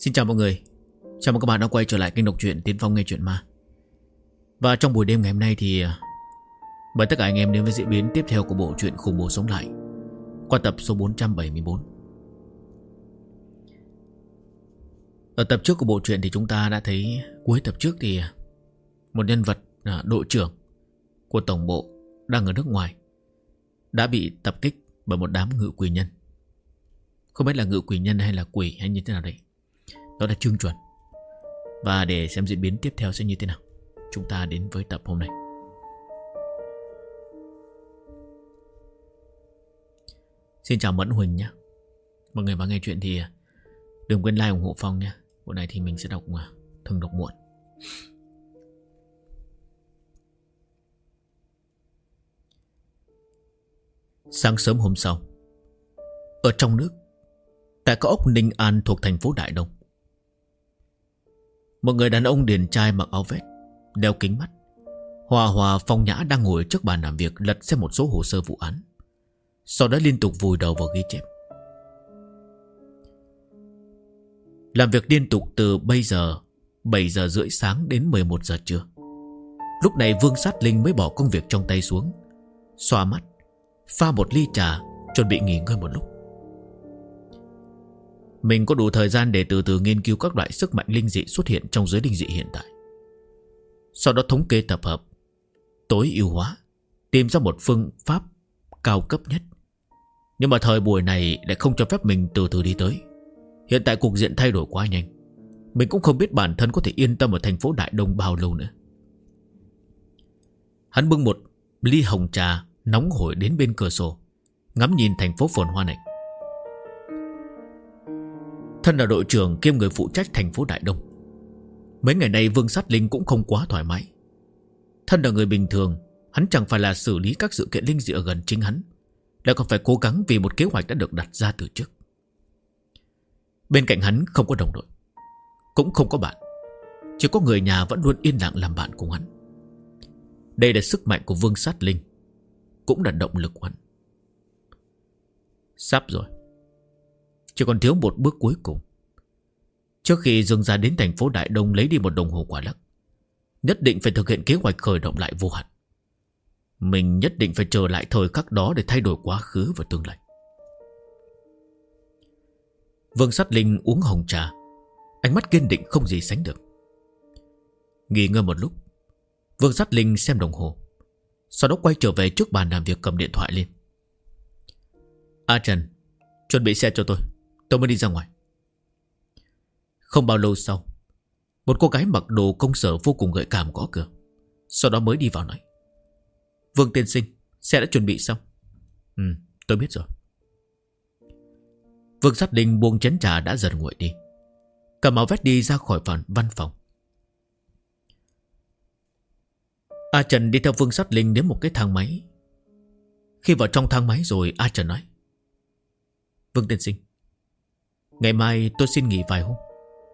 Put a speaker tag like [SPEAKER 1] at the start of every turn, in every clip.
[SPEAKER 1] Xin chào mọi người. Chào mừng các bạn đã quay trở lại kênh đọc truyện Tiến Phong nghe truyện ma. Và trong buổi đêm ngày hôm nay thì mời tất cả anh em đến với diễn biến tiếp theo của bộ truyện Khủng Bố Sống Lại qua tập số 474. Ở tập trước của bộ truyện thì chúng ta đã thấy cuối tập trước thì một nhân vật đội trưởng của tổng bộ đang ở nước ngoài đã bị tập kích bởi một đám ngự quỷ nhân. Không biết là ngự quỷ nhân hay là quỷ hay như thế nào đấy. Đó là Trương Chuẩn. Và để xem diễn biến tiếp theo sẽ như thế nào, chúng ta đến với tập hôm nay. Xin chào Mẫn Huỳnh nhé. Mọi người vào nghe chuyện thì đừng quên like ủng hộ Phong nhé. Bộ này thì mình sẽ đọc thường đọc muộn. Sáng sớm hôm sau, ở trong nước, tại cao ốc Ninh An thuộc thành phố Đại Đông, một người đàn ông điển trai mặc áo vest, đeo kính mắt, hòa hòa phong nhã đang ngồi trước bàn làm việc lật xem một số hồ sơ vụ án, sau đó liên tục vùi đầu vào ghi chép. Làm việc liên tục từ bây giờ 7 giờ rưỡi sáng đến 11 giờ trưa. Lúc này Vương Sát Linh mới bỏ công việc trong tay xuống, xoa mắt, pha một ly trà, chuẩn bị nghỉ ngơi một lúc. Mình có đủ thời gian để từ từ nghiên cứu các loại sức mạnh linh dị xuất hiện trong giới linh dị hiện tại. Sau đó thống kê tập hợp, tối ưu hóa, tìm ra một phương pháp cao cấp nhất. Nhưng mà thời buổi này lại không cho phép mình từ từ đi tới. Hiện tại cục diện thay đổi quá nhanh. Mình cũng không biết bản thân có thể yên tâm ở thành phố Đại Đông bao lâu nữa. Hắn bưng một ly hồng trà nóng hổi đến bên cửa sổ, ngắm nhìn thành phố phồn hoa này. Thân là đội trưởng kiêm người phụ trách thành phố Đại Đông, mấy ngày nay Vương Sát Linh cũng không quá thoải mái. Thân là người bình thường, hắn chẳng phải là xử lý các sự kiện linh dị ở gần chính hắn, lại còn phải cố gắng vì một kế hoạch đã được đặt ra từ trước. Bên cạnh hắn không có đồng đội, cũng không có bạn, chỉ có người nhà vẫn luôn yên lặng làm bạn cùng hắn. Đây là sức mạnh của Vương Sát Linh, cũng là động lực của hắn. Sắp rồi, chỉ còn thiếu một bước cuối cùng. Trước khi Dương gia đến thành phố Đại Đông lấy đi một đồng hồ quả lắc, nhất định phải thực hiện kế hoạch khởi động lại vô hạn. Mình nhất định phải trở lại thời khắc đó để thay đổi quá khứ và tương lai. Vương Sát Linh uống hồng trà, ánh mắt kiên định không gì sánh được. Nghỉ ngơi một lúc, Vương Sát Linh xem đồng hồ, sau đó quay trở về trước bàn làm việc cầm điện thoại lên. A Trần, chuẩn bị xe cho tôi mới đi ra ngoài. Không bao lâu sau, một cô gái mặc đồ công sở vô cùng gợi cảm gõ cửa, sau đó mới đi vào nói: Vương tiên sinh, xe đã chuẩn bị xong. Tôi biết rồi. Vương Sát Linh buông chén trà đã dần nguội đi, cầm áo vest đi ra khỏi văn phòng. A Trần đi theo Vương Sát Linh đến một cái thang máy. Khi vào trong thang máy rồi, A Trần nói: Vương tiên sinh, ngày mai tôi xin nghỉ vài hôm.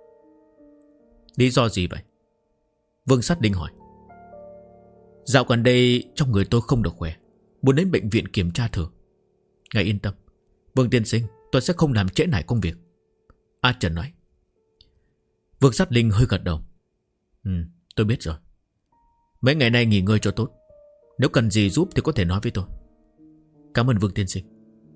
[SPEAKER 1] Lý do gì vậy? Vương Sát Linh hỏi. Dạo gần đây trong người tôi không được khỏe, muốn đến bệnh viện kiểm tra thử. Ngài yên tâm, Vương tiên sinh, tôi sẽ không làm trễ nải công việc, A Trần nói. Vương Sát Linh hơi gật đầu. Tôi biết rồi. Mấy ngày nay nghỉ ngơi cho tốt, nếu cần gì giúp thì có thể nói với tôi. Cảm ơn Vương tiên sinh.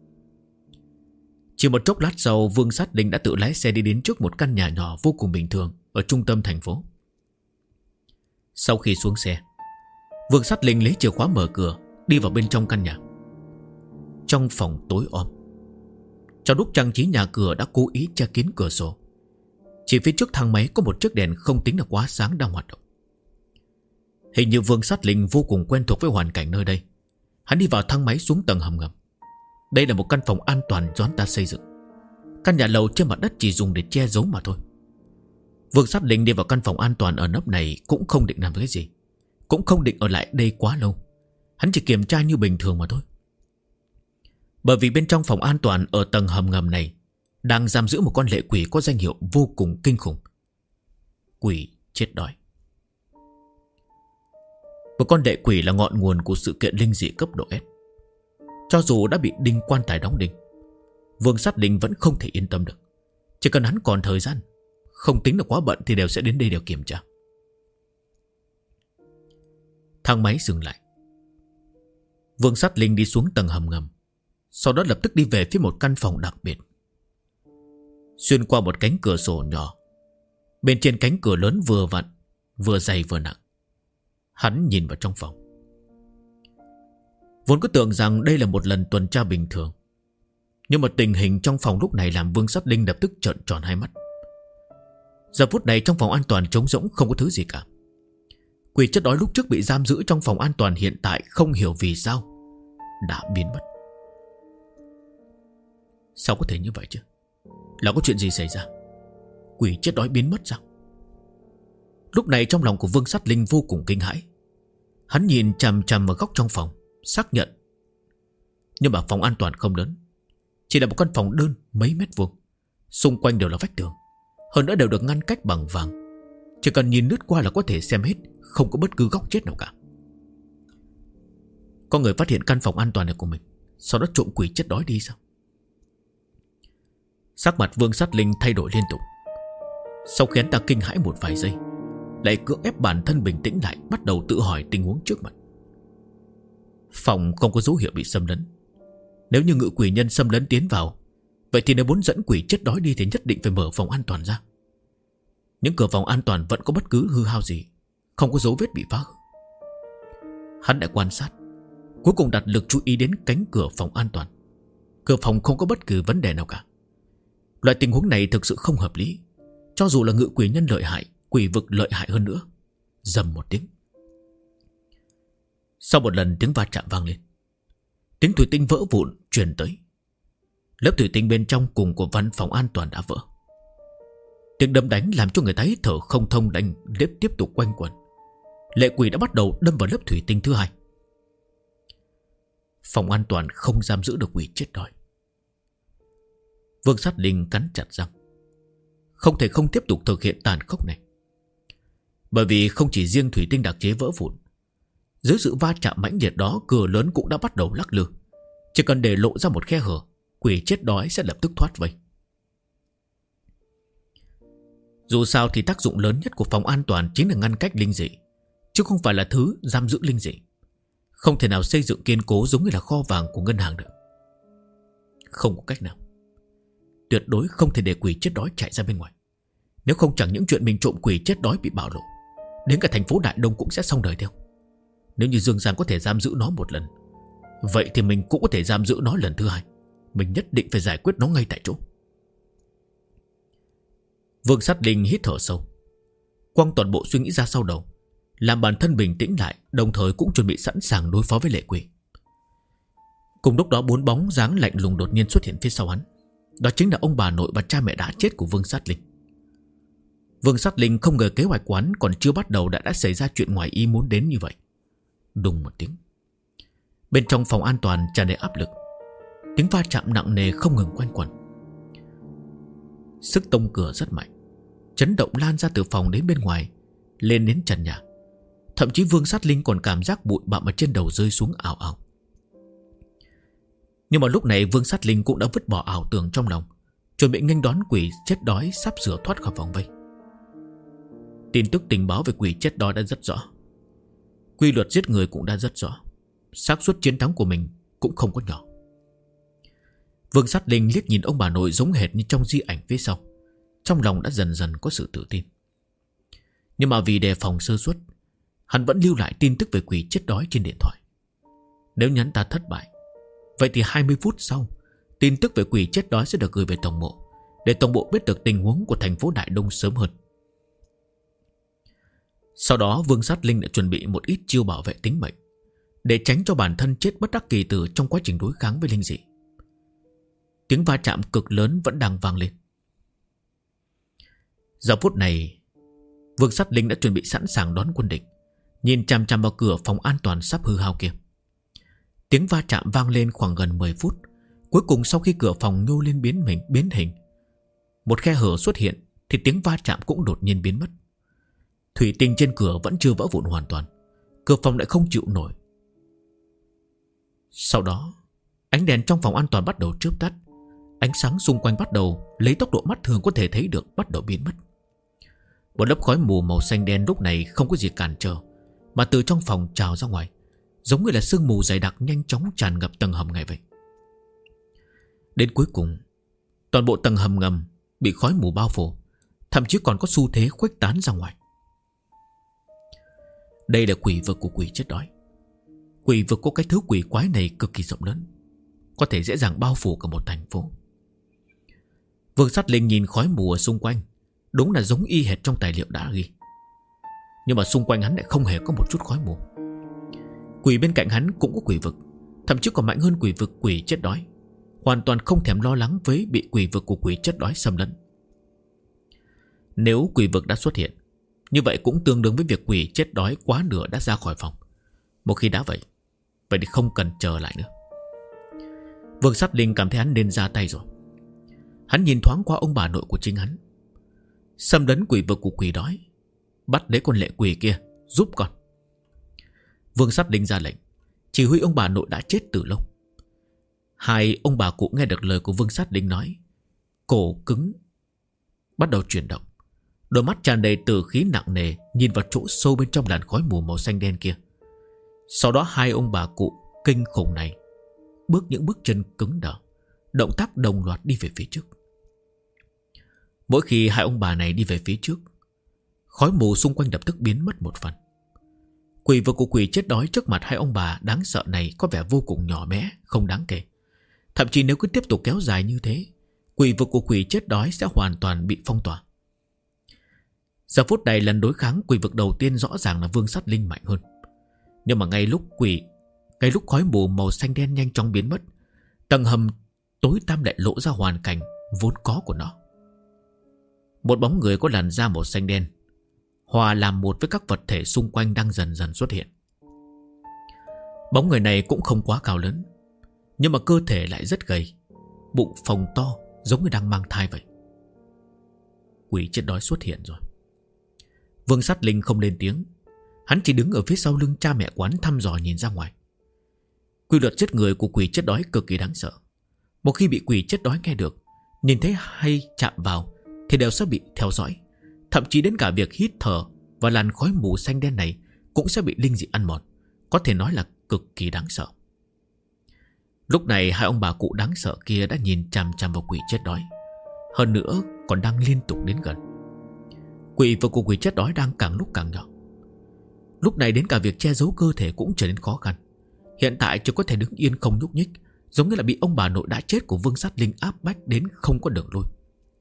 [SPEAKER 1] Chỉ một chốc lát sau, Vương Sát Linh đã tự lái xe đi đến trước một căn nhà nhỏ vô cùng bình thường ở trung tâm thành phố. Sau khi xuống xe, Vương Sát Linh lấy chìa khóa mở cửa, đi vào bên trong căn nhà. Trong phòng tối om, trong lúc trang trí nhà cửa đã cố ý che kín cửa sổ, chỉ phía trước thang máy có một chiếc đèn không tính là quá sáng đang hoạt động. Hình như Vương Sát Linh vô cùng quen thuộc với hoàn cảnh nơi đây. Hắn đi vào thang máy xuống tầng hầm ngầm. Đây là một căn phòng an toàn do hắn ta xây dựng. Căn nhà lầu trên mặt đất chỉ dùng để che giấu mà thôi. Vương Sát Linh đi vào căn phòng an toàn ở nấp này cũng không định làm cái gì, cũng không định ở lại đây quá lâu. Hắn chỉ kiểm tra như bình thường mà thôi. Bởi vì bên trong phòng an toàn ở tầng hầm ngầm này đang giam giữ một con lệ quỷ có danh hiệu vô cùng kinh khủng: quỷ chết đói. Một con lệ quỷ là ngọn nguồn của sự kiện linh dị cấp độ S. Cho dù đã bị đinh quan tài đóng đinh, Vương Sát Linh vẫn không thể yên tâm được. Chỉ cần hắn còn thời gian, Không tính là quá bận thì đều sẽ đến đây đều kiểm tra. Thang máy dừng lại. Vương Sát Linh đi xuống tầng hầm ngầm, sau đó lập tức đi về phía một căn phòng đặc biệt. Xuyên qua một cánh cửa sổ nhỏ, bên trên cánh cửa lớn vừa vặn, vừa dày vừa nặng. Hắn nhìn vào trong phòng. Vốn cứ tưởng rằng đây là một lần tuần tra bình thường, nhưng mà tình hình trong phòng lúc này làm Vương Sát Linh lập tức trợn tròn hai mắt. Giờ phút này trong phòng an toàn trống rỗng, không có thứ gì cả. Quỷ chất đói lúc trước bị giam giữ trong phòng an toàn hiện tại không hiểu vì sao đã biến mất. Sao có thể như vậy chứ? Là có chuyện gì xảy ra? Quỷ chết đói biến mất sao? Lúc này trong lòng của Vương Sát Linh vô cùng kinh hãi. Hắn nhìn chằm chằm vào góc trong phòng, xác nhận. Nhưng mà phòng an toàn không lớn, chỉ là một căn phòng đơn mấy mét vuông, xung quanh đều là vách tường, hơn nữa đều được ngăn cách bằng vàng. Chỉ cần nhìn lướt qua là có thể xem hết, không có bất cứ góc chết nào cả. Có người phát hiện căn phòng an toàn này của mình, sau đó trộm quỷ chết đói đi sao? Sắc mặt Vương Sát Linh thay đổi liên tục. Sau khi hắn ta kinh hãi một vài giây, lại cưỡng ép bản thân bình tĩnh lại, bắt đầu tự hỏi tình huống trước mặt. Phòng không có dấu hiệu bị xâm lấn. Nếu như ngự quỷ nhân xâm lấn tiến vào, vậy thì nếu muốn dẫn quỷ chết đói đi thì nhất định phải mở phòng an toàn ra. Những cửa phòng an toàn vẫn có bất cứ hư hao gì, không có dấu vết bị phá hư. Hắn đã quan sát, cuối cùng đặt lực chú ý đến cánh cửa phòng an toàn. Cửa phòng không có bất cứ vấn đề nào cả. Loại tình huống này thực sự không hợp lý. Cho dù là ngự quỷ nhân lợi hại, quỷ vực lợi hại hơn nữa. Rầm một tiếng. Sau một lần tiếng va chạm vang lên, tiếng thủy tinh vỡ vụn truyền tới. Lớp thủy tinh bên trong cùng của văn phòng an toàn đã vỡ. Tiếng đấm đánh làm cho người ta hít thở không thông, đánh tiếp tục quanh quẩn. Lệ quỷ đã bắt đầu đâm vào lớp thủy tinh thứ hai. Phòng an toàn không giam giữ được quỷ chết đói. Vương Sát Linh cắn chặt răng, không thể không tiếp tục thực hiện tàn khốc này. Bởi vì không chỉ riêng thủy tinh đặc chế vỡ vụn, dưới sự va chạm mãnh liệt đó, cửa lớn cũng đã bắt đầu lắc lư. Chỉ cần để lộ ra một khe hở, quỷ chết đói sẽ lập tức thoát vây. Dù sao thì tác dụng lớn nhất của phòng an toàn chính là ngăn cách linh dị, chứ không phải là thứ giam giữ linh dị. Không thể nào xây dựng kiên cố giống như là kho vàng của ngân hàng được. Không có cách nào. Tuyệt đối không thể để quỷ chết đói chạy ra bên ngoài. Nếu không chẳng những chuyện mình trộm quỷ chết đói bị bạo lộ, đến cả thành phố Đại Đông cũng sẽ xong đời theo. Nếu như Dương Giang có thể giam giữ nó một lần, vậy thì mình cũng có thể giam giữ nó lần thứ hai. Mình nhất định phải giải quyết nó ngay tại chỗ. Vương Sát Linh hít thở sâu, quăng toàn bộ suy nghĩ ra sau đầu, làm bản thân bình tĩnh lại, đồng thời cũng chuẩn bị sẵn sàng đối phó với lệ quỷ. Cùng lúc đó, bốn bóng dáng lạnh lùng đột nhiên xuất hiện phía sau hắn. Đó chính là ông bà nội và cha mẹ đã chết của Vương Sát Linh. Vương Sát Linh không ngờ kế hoạch quán còn chưa bắt đầu đã xảy ra chuyện ngoài ý muốn đến như vậy. Đùng một tiếng, bên trong phòng an toàn tràn đầy áp lực. Tiếng va chạm nặng nề không ngừng quanh quẩn. Sức tông cửa rất mạnh, chấn động lan ra từ phòng đến bên ngoài, lên đến trần nhà. Thậm chí Vương Sát Linh còn cảm giác bụi bặm ở trên đầu rơi xuống ào ào. Nhưng mà lúc này Vương Sát Linh cũng đã vứt bỏ ảo tưởng trong lòng, chuẩn bị nghênh đón quỷ chết đói sắp sửa thoát khỏi vòng vây. Tin tức tình báo về quỷ chết đói đã rất rõ, quy luật giết người cũng đã rất rõ, xác suất chiến thắng của mình cũng không có nhỏ. Vương Sát Linh liếc nhìn ông bà nội giống hệt như trong di ảnh phía sau, trong lòng đã dần dần có sự tự tin. Nhưng mà vì đề phòng sơ suất, hắn vẫn lưu lại tin tức về quỷ chết đói trên điện thoại. Nếu nhắn ta thất bại, vậy thì 20 phút sau, tin tức về quỷ chết đói sẽ được gửi về tổng bộ, để tổng bộ biết được tình huống của thành phố Đại Đông sớm hơn. Sau đó Vương Sát Linh đã chuẩn bị một ít chiêu bảo vệ tính mệnh, để tránh cho bản thân chết bất đắc kỳ tử trong quá trình đối kháng với linh dị. Tiếng va chạm cực lớn vẫn đang vang lên. Giờ phút này, Vương Sát Linh đã chuẩn bị sẵn sàng đón quân địch, nhìn chằm chằm vào cửa phòng an toàn sắp hư hao kia. Tiếng va chạm vang lên khoảng gần 10 phút. Cuối cùng sau khi cửa phòng nhô lên biến hình, một khe hở xuất hiện, thì tiếng va chạm cũng đột nhiên biến mất. Thủy tinh trên cửa vẫn chưa vỡ vụn hoàn toàn, cửa phòng lại không chịu nổi. Sau đó, ánh đèn trong phòng an toàn bắt đầu chớp tắt. Ánh sáng xung quanh bắt đầu lấy tốc độ mắt thường có thể thấy được bắt đầu biến mất. Một lớp khói mù màu xanh đen lúc này không có gì cản trở, mà từ trong phòng trào ra ngoài, giống như là sương mù dày đặc nhanh chóng tràn ngập tầng hầm ngay vậy. Đến cuối cùng, toàn bộ tầng hầm ngầm bị khói mù bao phủ, thậm chí còn có xu thế khuếch tán ra ngoài. Đây là quỷ vực của quỷ chết đói. Quỷ vực có cái thứ quỷ quái này cực kỳ rộng lớn, có thể dễ dàng bao phủ cả một thành phố. Vương Sát Linh nhìn khói mù ở xung quanh, đúng là giống y hệt trong tài liệu đã ghi. Nhưng mà xung quanh hắn lại không hề có một chút khói mù. Quỷ bên cạnh hắn cũng có quỷ vực, thậm chí còn mạnh hơn quỷ vực quỷ chết đói, hoàn toàn không thèm lo lắng với bị quỷ vực của quỷ chết đói xâm lấn. Nếu quỷ vực đã xuất hiện, như vậy cũng tương đương với việc quỷ chết đói quá nửa đã ra khỏi phòng. Một khi đã vậy thì không cần chờ lại nữa. Vương Sát Linh cảm thấy hắn nên ra tay rồi. Hắn nhìn thoáng qua ông bà nội của chính hắn. Xâm lấn quỷ vực của quỷ đói, bắt lấy con lệ quỷ kia, giúp con. Vương Sát Linh ra lệnh, chỉ huy ông bà nội đã chết từ lâu. Hai ông bà cụ nghe được lời của Vương Sát Linh nói, cổ cứng, bắt đầu chuyển động. Đôi mắt tràn đầy tử khí nặng nề nhìn vào chỗ sâu bên trong làn khói mù màu xanh đen kia. Sau đó hai ông bà cụ kinh khủng này bước những bước chân cứng đờ, động tác đồng loạt đi về phía trước. Mỗi khi hai ông bà này đi về phía trước, khói mù xung quanh lập tức biến mất một phần. Quỷ vực của quỷ chết đói trước mặt hai ông bà đáng sợ này có vẻ vô cùng nhỏ bé, không đáng kể. Thậm chí nếu cứ tiếp tục kéo dài như thế, quỷ vực của quỷ chết đói sẽ hoàn toàn bị phong tỏa. Giờ phút này lần đối kháng quỷ vực đầu tiên rõ ràng là Vương Sát Linh mạnh hơn. Nhưng mà ngay lúc khói mù màu xanh đen nhanh chóng biến mất, tầng hầm tối tăm lại lộ ra hoàn cảnh vốn có của nó. Một bóng người có làn da màu xanh đen hòa làm một với các vật thể xung quanh đang dần dần xuất hiện. Bóng người này cũng không quá cao lớn, nhưng mà cơ thể lại rất gầy, bụng phồng to giống như đang mang thai vậy. Quỷ chết đói xuất hiện rồi. Vương Sát Linh không lên tiếng, hắn chỉ đứng ở phía sau lưng cha mẹ quán thăm dò nhìn ra ngoài. Quy luật giết người của quỷ chết đói cực kỳ đáng sợ. Một khi bị quỷ chết đói nghe được, nhìn thấy hay chạm vào thì đều sẽ bị theo dõi. Thậm chí đến cả việc hít thở và làn khói mù xanh đen này cũng sẽ bị linh dị ăn mòn. Có thể nói là cực kỳ đáng sợ. Lúc này hai ông bà cụ đáng sợ kia đã nhìn chằm chằm vào quỷ chết đói, hơn nữa còn đang liên tục đến gần. Quỷ vực của quỷ chết đói đang càng lúc càng nhỏ. Lúc này đến cả việc che giấu cơ thể cũng trở nên khó khăn. Hiện tại chỉ có thể đứng yên không nhúc nhích, giống như là bị ông bà nội đã chết của Vương Sát Linh áp bách đến không có đường lui.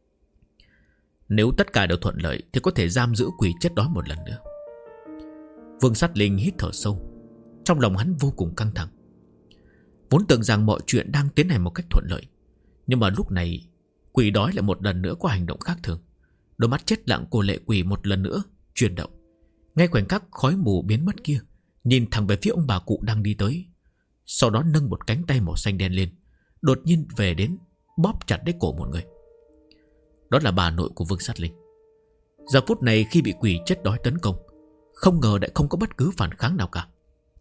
[SPEAKER 1] Nếu tất cả đều thuận lợi thì có thể giam giữ quỷ chết đói một lần nữa. Vương Sát Linh hít thở sâu, trong lòng hắn vô cùng căng thẳng. Vốn tưởng rằng mọi chuyện đang tiến hành một cách thuận lợi, nhưng mà lúc này quỷ đói lại một lần nữa có hành động khác thường. Đôi mắt chết lặng của lệ quỷ một lần nữa chuyển động. Ngay khoảnh khắc khói mù biến mất kia, nhìn thẳng về phía ông bà cụ đang đi tới. Sau đó nâng một cánh tay màu xanh đen lên, đột nhiên về đến bóp chặt lấy cổ một người. Đó là bà nội của Vương Sát Linh. Giờ phút này khi bị quỷ chết đói tấn công, không ngờ lại không có bất cứ phản kháng nào cả.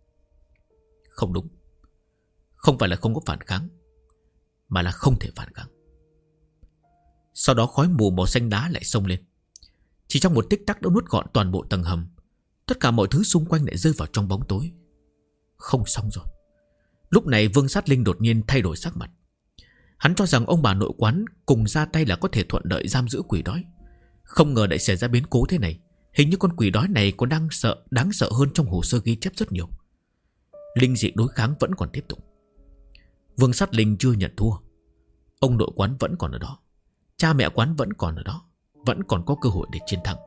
[SPEAKER 1] Không đúng, không phải là không có phản kháng, mà là không thể phản kháng. Sau đó khói mù màu xanh đá lại xông lên. Chỉ trong một tích tắc đã nuốt gọn toàn bộ tầng hầm. Tất cả mọi thứ xung quanh lại rơi vào trong bóng tối. Không xong rồi. Lúc này Vương Sát Linh đột nhiên thay đổi sắc mặt. Hắn cho rằng ông bà nội quán cùng ra tay là có thể thuận lợi giam giữ quỷ đói. Không ngờ lại xảy ra biến cố thế này. Hình như con quỷ đói này còn đáng sợ hơn trong hồ sơ ghi chép rất nhiều. Linh dị đối kháng vẫn còn tiếp tục. Vương Sát Linh chưa nhận thua. Ông nội quán vẫn còn ở đó, cha mẹ quán vẫn còn ở đó, vẫn còn có cơ hội để chiến thắng.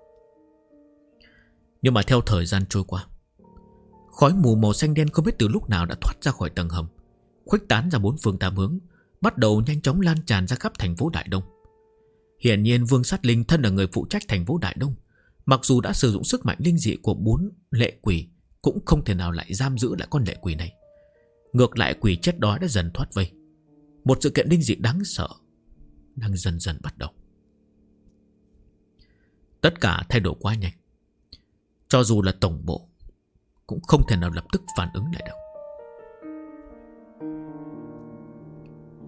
[SPEAKER 1] Nhưng mà theo thời gian trôi qua, khói mù màu xanh đen không biết từ lúc nào đã thoát ra khỏi tầng hầm, khuếch tán ra bốn phương tám hướng, bắt đầu nhanh chóng lan tràn ra khắp thành phố Đại Đông. Hiển nhiên Vương Sát Linh thân là người phụ trách thành phố Đại Đông, mặc dù đã sử dụng sức mạnh linh dị của 4 lệ quỷ, cũng không thể nào lại giam giữ lại con lệ quỷ này. Ngược lại quỷ chết đói đã dần thoát vây. Một sự kiện linh dị đáng sợ đang dần dần bắt đầu. Tất cả thay đổi quá nhanh, cho dù là tổng bộ cũng không thể nào lập tức phản ứng lại được.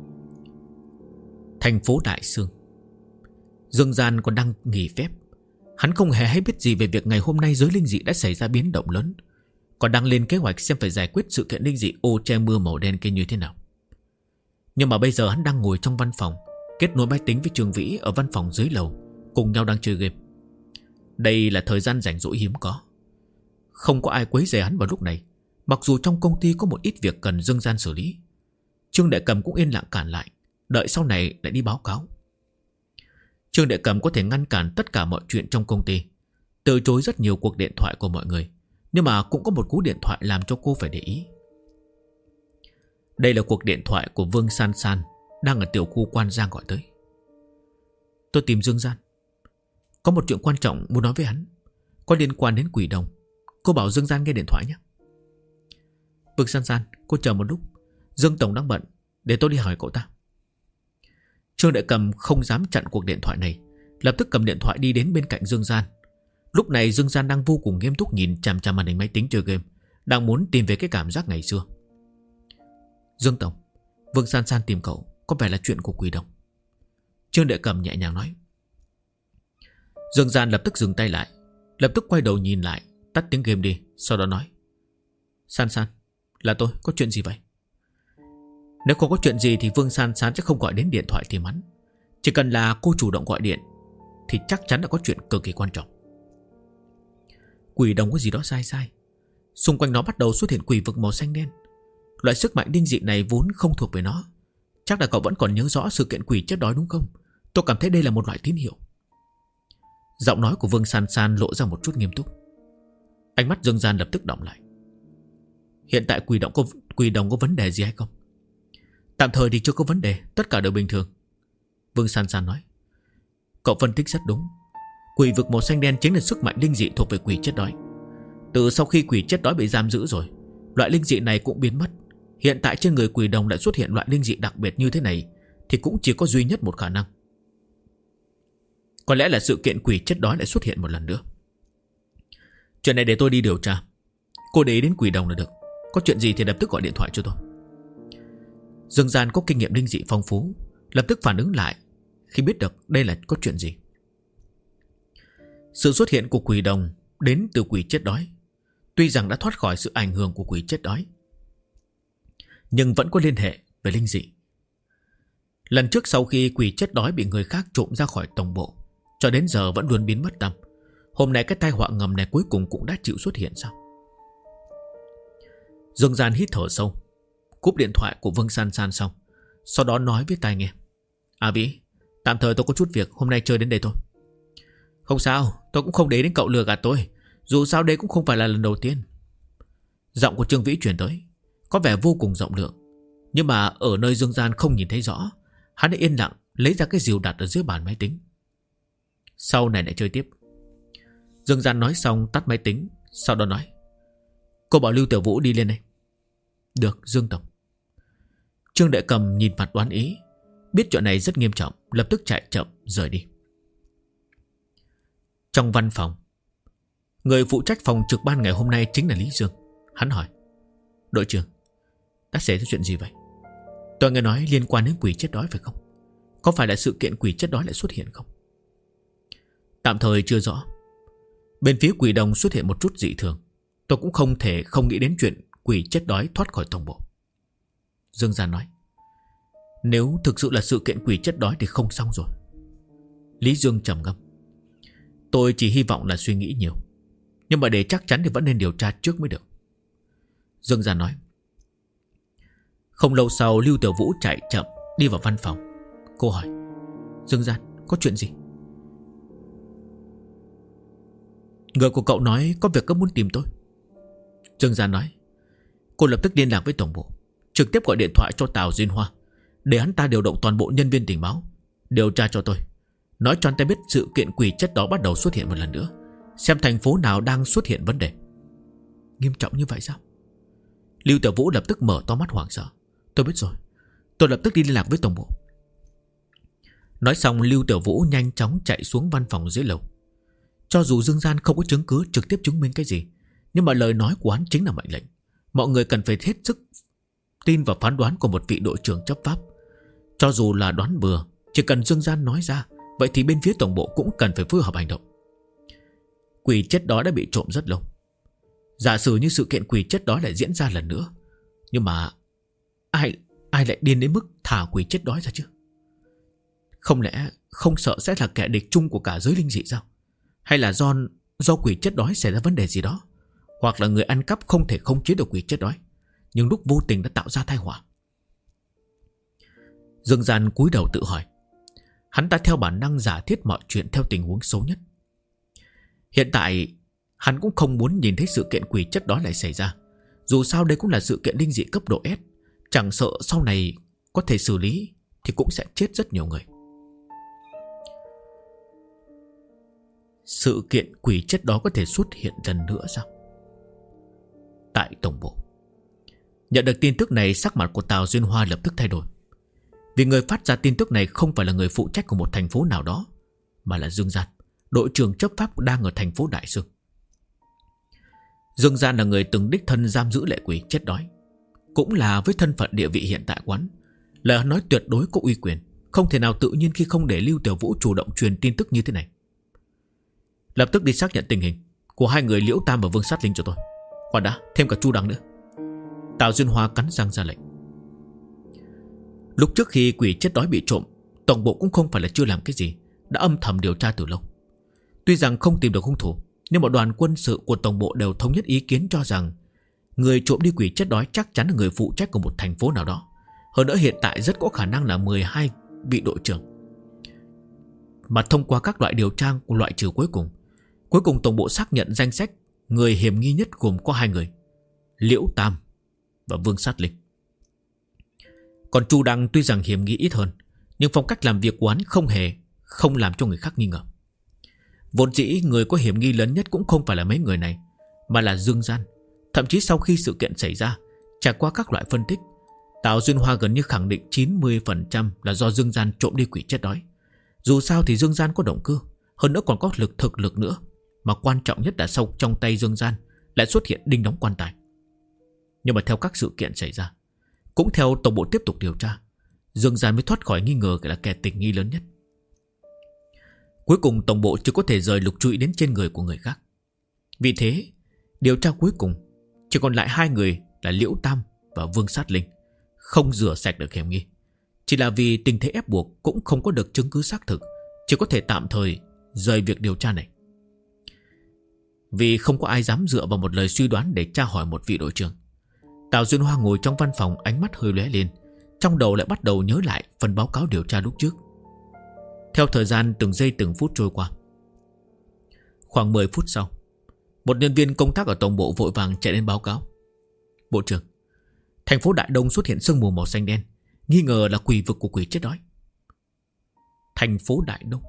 [SPEAKER 1] Thành phố Đại Sương, Dương Gian còn đang nghỉ phép. Hắn không hề hay biết gì về việc ngày hôm nay giới linh dị đã xảy ra biến động lớn, còn đang lên kế hoạch xem phải giải quyết sự kiện linh dị ô che mưa màu đen kia như thế nào. Nhưng mà bây giờ hắn đang ngồi trong văn phòng, kết nối máy tính với Trương Vĩ ở văn phòng dưới lầu, cùng nhau đang chơi game. Đây là thời gian rảnh rỗi hiếm có, không có ai quấy rầy hắn vào lúc này. Mặc dù trong công ty có một ít việc cần Dương Gian xử lý, Trương Đệ Cầm cũng yên lặng cản lại, đợi sau này lại đi báo cáo. Trương Đệ Cầm có thể ngăn cản tất cả mọi chuyện trong công ty, từ chối rất nhiều cuộc điện thoại của mọi người, nhưng mà cũng có một cú điện thoại làm cho cô phải để ý. Đây là cuộc điện thoại của Vương San San, đang ở tiểu khu Quan Giang gọi tới. Tôi tìm Dương Gian, có một chuyện quan trọng muốn nói với hắn, có liên quan đến Quỷ Đồng. Cô bảo Dương Gian nghe điện thoại nhé. Vương San San, cô chờ một lúc, Dương Tổng đang bận, để tôi đi hỏi cậu ta. Trương Đại Cầm không dám chặn cuộc điện thoại này, lập tức cầm điện thoại đi đến bên cạnh Dương Gian. Lúc này Dương Gian đang vô cùng nghiêm túc nhìn chằm chằm màn hình máy tính chơi game, đang muốn tìm về cái cảm giác ngày xưa. Dương Tổng, Vương San San tìm cậu, có vẻ là chuyện của Quỷ Đồng. Trương Đại Cầm nhẹ nhàng nói. Dương Gian lập tức dừng tay lại, lập tức quay đầu nhìn lại, tắt tiếng game đi, sau đó nói. San San, là tôi, có chuyện gì vậy? Nếu không có chuyện gì thì Vương San San sẽ không gọi đến điện thoại tìm hắn. Chỉ cần là cô chủ động gọi điện thì chắc chắn là có chuyện cực kỳ quan trọng. Quỷ Đồng có gì đó sai sai. Xung quanh nó bắt đầu xuất hiện quỷ vực màu xanh đen. Loại sức mạnh linh dị này vốn không thuộc về nó. Chắc là cậu vẫn còn nhớ rõ sự kiện quỷ chết đói đúng không? Tôi cảm thấy đây là một loại tín hiệu. Giọng nói của Vương San San lộ ra một chút nghiêm túc. Ánh mắt Dương Gian lập tức đọng lại. Hiện tại Quỷ Đồng có vấn đề gì hay không? Tạm thời thì chưa có vấn đề, tất cả đều bình thường. Vương San San nói. Cậu phân tích rất đúng. Quỷ vực màu xanh đen chính là sức mạnh linh dị thuộc về quỷ chết đói. Từ sau khi quỷ chết đói bị giam giữ rồi, loại linh dị này cũng biến mất. Hiện tại trên người Quỷ Đồng lại xuất hiện loại linh dị đặc biệt như thế này, thì cũng chỉ có duy nhất một khả năng. Có lẽ là sự kiện quỷ chết đói lại xuất hiện một lần nữa. Chuyện này để tôi đi điều tra. Cô để ý đến Quỷ Đồng là được. Có chuyện gì thì lập tức gọi điện thoại cho tôi. Dương Gian có kinh nghiệm linh dị phong phú, lập tức phản ứng lại khi biết được đây là có chuyện gì. Sự xuất hiện của Quỷ Đồng đến từ quỷ chết đói. Tuy rằng đã thoát khỏi sự ảnh hưởng của quỷ chết đói, nhưng vẫn có liên hệ về linh dị. Lần trước sau khi quỷ chết đói bị người khác trộm ra khỏi tổng bộ, cho đến giờ vẫn luôn biến mất tăm. Hôm nay cái tai họa ngầm này cuối cùng cũng đã chịu xuất hiện sao? Dương Gian hít thở sâu, cúp điện thoại của Vương San San xong, sau đó nói với tai nghe. À Vĩ, tạm thời tôi có chút việc, hôm nay chơi đến đây thôi. Không sao, tôi cũng không để đến cậu lừa gạt tôi. Dù sao đây cũng không phải là lần đầu tiên. Giọng của Trương Vĩ truyền tới, có vẻ vô cùng rộng lượng. Nhưng mà ở nơi Dương Gian không nhìn thấy rõ, hắn đã yên lặng lấy ra cái rìu đặt ở dưới bàn máy tính. Sau này lại chơi tiếp. Dương Gian nói xong tắt máy tính, sau đó nói. Cô bảo Lưu Tiểu Vũ đi lên đây. Được, Dương Tổng. Trương Đại Cầm nhìn mặt đoán ý, biết chuyện này rất nghiêm trọng, lập tức chạy chậm rời đi. Trong văn phòng, người phụ trách phòng trực ban ngày hôm nay chính là Lý Dương. Hắn hỏi. Đội trưởng, đã xảy ra chuyện gì vậy? Tôi nghe nói liên quan đến quỷ chết đói phải không? Có phải là sự kiện quỷ chết đói lại xuất hiện không? Tạm thời chưa rõ. Bên phía Quỷ Đồng xuất hiện một chút dị thường. Tôi cũng không thể không nghĩ đến chuyện quỷ chết đói thoát khỏi tổng bộ. Dương Gian nói. Nếu thực sự là sự kiện quỷ chết đói thì không xong rồi. Lý Dương trầm ngâm. Tôi chỉ hy vọng là suy nghĩ nhiều, nhưng mà để chắc chắn thì vẫn nên điều tra trước mới được. Dương Gian nói. Không lâu sau Lưu Tiểu Vũ chạy chậm đi vào văn phòng. Cô hỏi. Dương Gian, có chuyện gì? Người của cậu nói có việc có muốn tìm tôi. Dương Gian nói. Cô lập tức liên lạc với tổng bộ, trực tiếp gọi điện thoại cho Tào Duyên Hoa, để hắn ta điều động toàn bộ nhân viên tình báo điều tra cho tôi. Nói cho anh ta biết sự kiện quỷ chất đó bắt đầu xuất hiện một lần nữa, xem thành phố nào đang xuất hiện vấn đề. Nghiêm trọng như vậy sao? Lưu Tiểu Vũ lập tức mở to mắt hoảng sợ. Tôi biết rồi, tôi lập tức đi liên lạc với tổng bộ. Nói xong Lưu Tiểu Vũ nhanh chóng chạy xuống văn phòng dưới lầu. Cho dù Dương Gian không có chứng cứ trực tiếp chứng minh cái gì, nhưng mà lời nói của hắn chính là mệnh lệnh. Mọi người cần phải hết sức tin vào phán đoán của một vị đội trưởng chấp pháp. Cho dù là đoán bừa, chỉ cần Dương Gian nói ra, vậy thì bên phía tổng bộ cũng cần phải phối hợp hành động. Quỷ chết đói đã bị trộm rất lâu. Giả sử như sự kiện quỷ chết đói lại diễn ra lần nữa, nhưng mà ai lại điên đến mức thả quỷ chết đói ra chứ? Không lẽ không sợ sẽ là kẻ địch chung của cả giới linh dị sao? Hay là do quỷ chết đói xảy ra vấn đề gì đó, hoặc là người ăn cắp không thể khống chế được quỷ chết đói, nhưng lúc vô tình đã tạo ra tai họa? Dương Gian cúi đầu tự hỏi. Hắn ta theo bản năng giả thiết mọi chuyện theo tình huống xấu nhất. Hiện tại hắn cũng không muốn nhìn thấy sự kiện quỷ chết đói lại xảy ra. Dù sao đây cũng là sự kiện linh dị cấp độ S, chẳng sợ sau này có thể xử lý thì cũng sẽ chết rất nhiều người. Sự kiện quỷ chết đó có thể xuất hiện lần nữa sao? Tại tổng bộ, nhận được tin tức này, sắc mặt của Tào Duyên Hoa lập tức thay đổi. Vì người phát ra tin tức này không phải là người phụ trách của một thành phố nào đó, mà là Dương Gian, đội trưởng chấp pháp đang ở thành phố Đại Sương. Dương Gian là người từng đích thân giam giữ lệ quỷ chết đói, cũng là với thân phận địa vị hiện tại quán, lời nói tuyệt đối có uy quyền, không thể nào tự nhiên khi không để Lưu Tiểu Vũ chủ động truyền tin tức như thế này. Lập tức đi xác nhận tình hình của hai người Liễu Tam và Vương Sát Linh cho tôi. Khoan đã, thêm cả Chu Đăng nữa. Tào Duyên Hoa cắn răng ra lệnh. Lúc trước khi quỷ chết đói bị trộm, tổng bộ cũng không phải là chưa làm cái gì, đã âm thầm điều tra từ lâu. Tuy rằng không tìm được hung thủ, nhưng một đoàn quân sự của tổng bộ đều thống nhất ý kiến cho rằng người trộm đi quỷ chết đói chắc chắn là người phụ trách của một thành phố nào đó. Hơn nữa hiện tại rất có khả năng là 12 vị đội trưởng. Mà thông qua các loại điều tra của loại trừ cuối cùng tổng bộ xác nhận danh sách người hiểm nghi nhất gồm có hai người, Liễu Tam và Vương Sát Linh. Còn Chu Đăng tuy rằng hiểm nghi ít hơn, nhưng phong cách làm việc của hắn không làm cho người khác nghi ngờ. Vốn dĩ người có hiểm nghi lớn nhất cũng không phải là mấy người này, mà là Dương Gian. Thậm chí sau khi sự kiện xảy ra, trải qua các loại phân tích, Tào Duyên Hoa gần như khẳng định 90% là do Dương Gian trộm đi quỷ chết đói. Dù sao thì Dương Gian có động cơ, hơn nữa còn có thực lực nữa, mà quan trọng nhất là sau trong tay Dương Gian lại xuất hiện đinh đóng quan tài. Nhưng mà theo các sự kiện xảy ra, cũng theo tổng bộ tiếp tục điều tra, Dương Gian mới thoát khỏi nghi ngờ là kẻ tình nghi lớn nhất. Cuối cùng tổng bộ chưa có thể rời lục chú ý đến trên người của người khác. Vì thế điều tra cuối cùng chỉ còn lại hai người là Liễu Tam và Vương Sát Linh, không rửa sạch được hiểm nghi. Chỉ là vì tình thế ép buộc, cũng không có được chứng cứ xác thực, chỉ có thể tạm thời rời việc điều tra này. Vì không có ai dám dựa vào một lời suy đoán để tra hỏi một vị đội trưởng, Tào Duyên Hoa ngồi trong văn phòng, ánh mắt hơi lóe lên, trong đầu lại bắt đầu nhớ lại phần báo cáo điều tra lúc trước. Theo thời gian từng giây từng phút trôi qua, khoảng 10 phút sau, một nhân viên công tác ở tổng bộ vội vàng chạy đến báo cáo. Bộ trưởng, thành phố Đại Đông xuất hiện sương mù màu xanh đen, nghi ngờ là quỷ vực của quỷ chết đói. Thành phố Đại Đông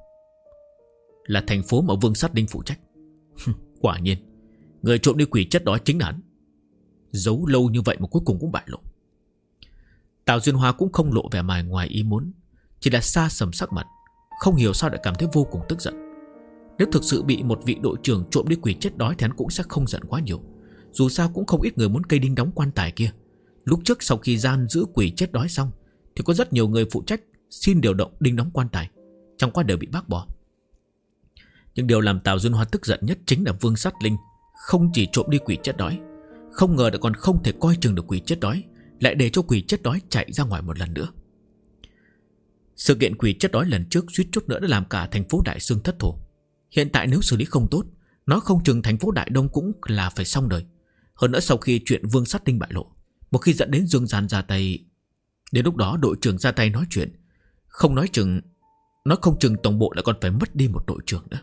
[SPEAKER 1] là thành phố mà Vương Sát Linh phụ trách. Quả nhiên, người trộm đi quỷ chết đói chính là hắn. Giấu lâu như vậy mà cuối cùng cũng bại lộ. Tào Duyên Hoa cũng không lộ vẻ mài ngoài ý muốn, chỉ là xa sầm sắc mặt, không hiểu sao lại cảm thấy vô cùng tức giận. Nếu thực sự bị một vị đội trưởng trộm đi quỷ chết đói thì hắn cũng sẽ không giận quá nhiều. Dù sao cũng không ít người muốn cây đinh đóng quan tài kia. Lúc trước sau khi gian giữ quỷ chết đói xong thì có rất nhiều người phụ trách xin điều động đinh đóng quan tài, chẳng qua đều bị bác bỏ. Nhưng điều làm Tào Duyên Hoa tức giận nhất chính là Vương Sát Linh không chỉ trộm đi quỷ chết đói, không ngờ đã còn không thể coi chừng được quỷ chết đói, lại để cho quỷ chết đói chạy ra ngoài một lần nữa. Sự kiện quỷ chết đói lần trước suýt chút nữa đã làm cả thành phố Đại Sương thất thủ. Hiện tại nếu xử lý không tốt, nói không chừng thành phố Đại Đông cũng là phải xong đời. Hơn nữa sau khi chuyện Vương Sát Linh bại lộ, một khi dẫn đến Dương Gian ra tay, đến lúc đó đội trưởng ra tay nói chuyện, không chừng tổng bộ lại còn phải mất đi một đội trưởng nữa.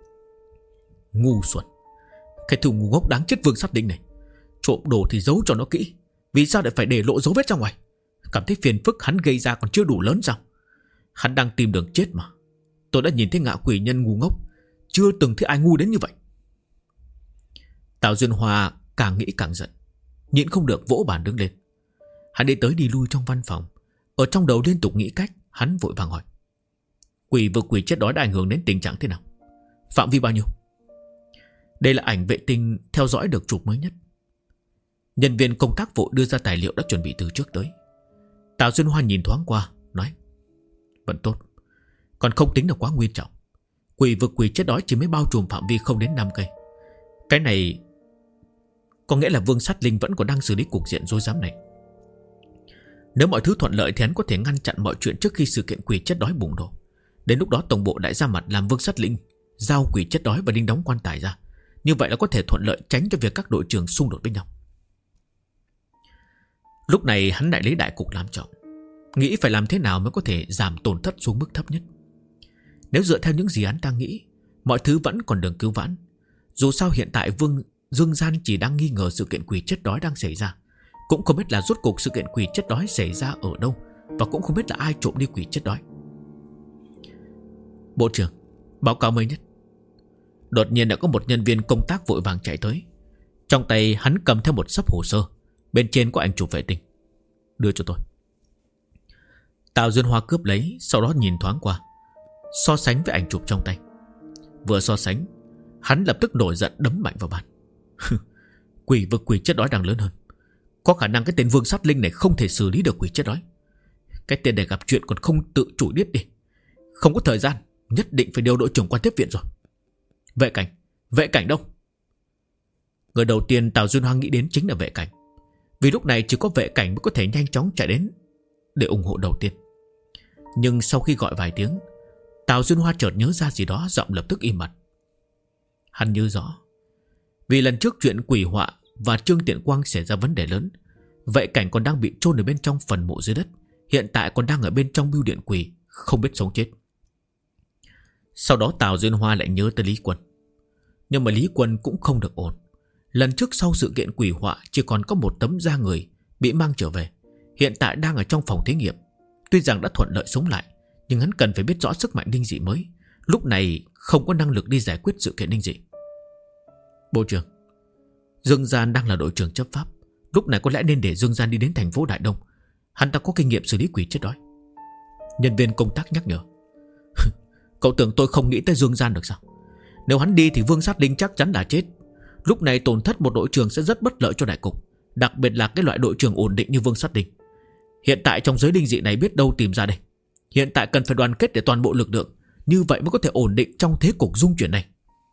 [SPEAKER 1] Ngu xuẩn, cái thằng ngu ngốc đáng chết Vương Sát Linh này. Trộm đồ thì giấu cho nó kỹ, vì sao lại phải để lộ dấu vết ra ngoài? Cảm thấy phiền phức hắn gây ra còn chưa đủ lớn sao? Hắn đang tìm đường chết mà. Tôi đã nhìn thấy ngạ quỷ nhân ngu ngốc, chưa từng thấy ai ngu đến như vậy. Tào Duyên Hoa càng nghĩ càng giận, nhịn không được vỗ bàn đứng lên. Hắn đi tới đi lui trong văn phòng, ở trong đầu liên tục nghĩ cách. Hắn vội vàng hỏi: quỷ vực quỷ chết đói đã ảnh hưởng đến tình trạng thế nào? Phạm vi bao nhiêu? Đây là ảnh vệ tinh theo dõi được chụp mới nhất. Nhân viên công tác vội đưa ra tài liệu đã chuẩn bị từ trước tới. Tào Duyên Hoa nhìn thoáng qua, nói: vẫn tốt, còn không tính là quá nghiêm trọng. Quỷ vực quỷ chết đói chỉ mới bao trùm phạm vi không đến 5 cây, Cái này có nghĩa là Vương Sát Linh vẫn còn đang xử lý cục diện rối rắm này. Nếu mọi thứ thuận lợi thì hắn có thể ngăn chặn mọi chuyện trước khi sự kiện quỷ chết đói bùng nổ. Đến lúc đó tổng bộ đại ra mặt làm Vương Sát Linh giao quỷ chết đói và đinh đóng quan tài ra. Như vậy là có thể thuận lợi tránh cho việc các đội trưởng xung đột với nhau. Lúc này hắn lại lấy đại cục làm trọng, nghĩ phải làm thế nào mới có thể giảm tổn thất xuống mức thấp nhất. Nếu dựa theo những gì hắn đang nghĩ, mọi thứ vẫn còn đường cứu vãn. Dù sao hiện tại Dương Gian chỉ đang nghi ngờ sự kiện quỷ chết đói đang xảy ra, cũng không biết là rốt cuộc sự kiện quỷ chết đói xảy ra ở đâu, và cũng không biết là ai trộm đi quỷ chết đói. Bộ trưởng, báo cáo mới nhất. Đột nhiên đã có một nhân viên công tác vội vàng chạy tới. Trong tay hắn cầm theo một xấp hồ sơ, bên trên có ảnh chụp vệ tinh. Đưa cho tôi. Tào Duyên Hoa cướp lấy, sau đó nhìn thoáng qua, so sánh với ảnh chụp trong tay. Vừa so sánh, hắn lập tức nổi giận đấm mạnh vào bàn. Quỷ vực quỷ chết đói đang lớn hơn. Có khả năng cái tên Vương Sát Linh này không thể xử lý được quỷ chết đói. Cái tên này gặp chuyện còn không tự chủ điết đi. Không có thời gian, nhất định phải điều đội trưởng quan tiếp viện rồi. Vệ cảnh đâu? Người đầu tiên Tào Duyên Hoa nghĩ đến chính là vệ cảnh. Vì lúc này chỉ có vệ cảnh mới có thể nhanh chóng chạy đến để ủng hộ đầu tiên. Nhưng sau khi gọi vài tiếng, Tào Duyên Hoa chợt nhớ ra gì đó, giọng lập tức im bặt. Hắn nhớ rõ, vì lần trước chuyện quỷ họa và Trương Tiện Quang xảy ra vấn đề lớn, vệ cảnh còn đang bị chôn ở bên trong phần mộ dưới đất, hiện tại còn đang ở bên trong bưu điện quỷ, không biết sống chết. Sau đó Tào Duyên Hoa lại nhớ tới Lý Quân. Nhưng mà Lý Quân cũng không được ổn. Lần trước sau sự kiện quỷ họa chỉ còn có một tấm da người bị mang trở về, hiện tại đang ở trong phòng thí nghiệm. Tuy rằng đã thuận lợi sống lại, nhưng hắn cần phải biết rõ sức mạnh linh dị mới. Lúc này không có năng lực đi giải quyết sự kiện linh dị. Bộ trưởng, Dương Gian đang là đội trưởng chấp pháp, lúc này có lẽ nên để Dương Gian đi đến thành phố Đại Đông. Hắn ta có kinh nghiệm xử lý quỷ chết đói. Nhân viên công tác nhắc nhở. Cậu tưởng tôi không nghĩ tới Dương Gian được sao? Nếu hắn đi thì Vương Sát Linh chắc chắn là chết. Lúc này tổn thất một đội trưởng sẽ rất bất lợi cho đại cục, đặc biệt là cái loại đội trưởng ổn định như Vương Sát Linh. Hiện tại trong giới linh dị này biết đâu tìm ra đây. Hiện tại cần phải đoàn kết để toàn bộ lực lượng, như vậy mới có thể ổn định trong thế cục dung chuyển này.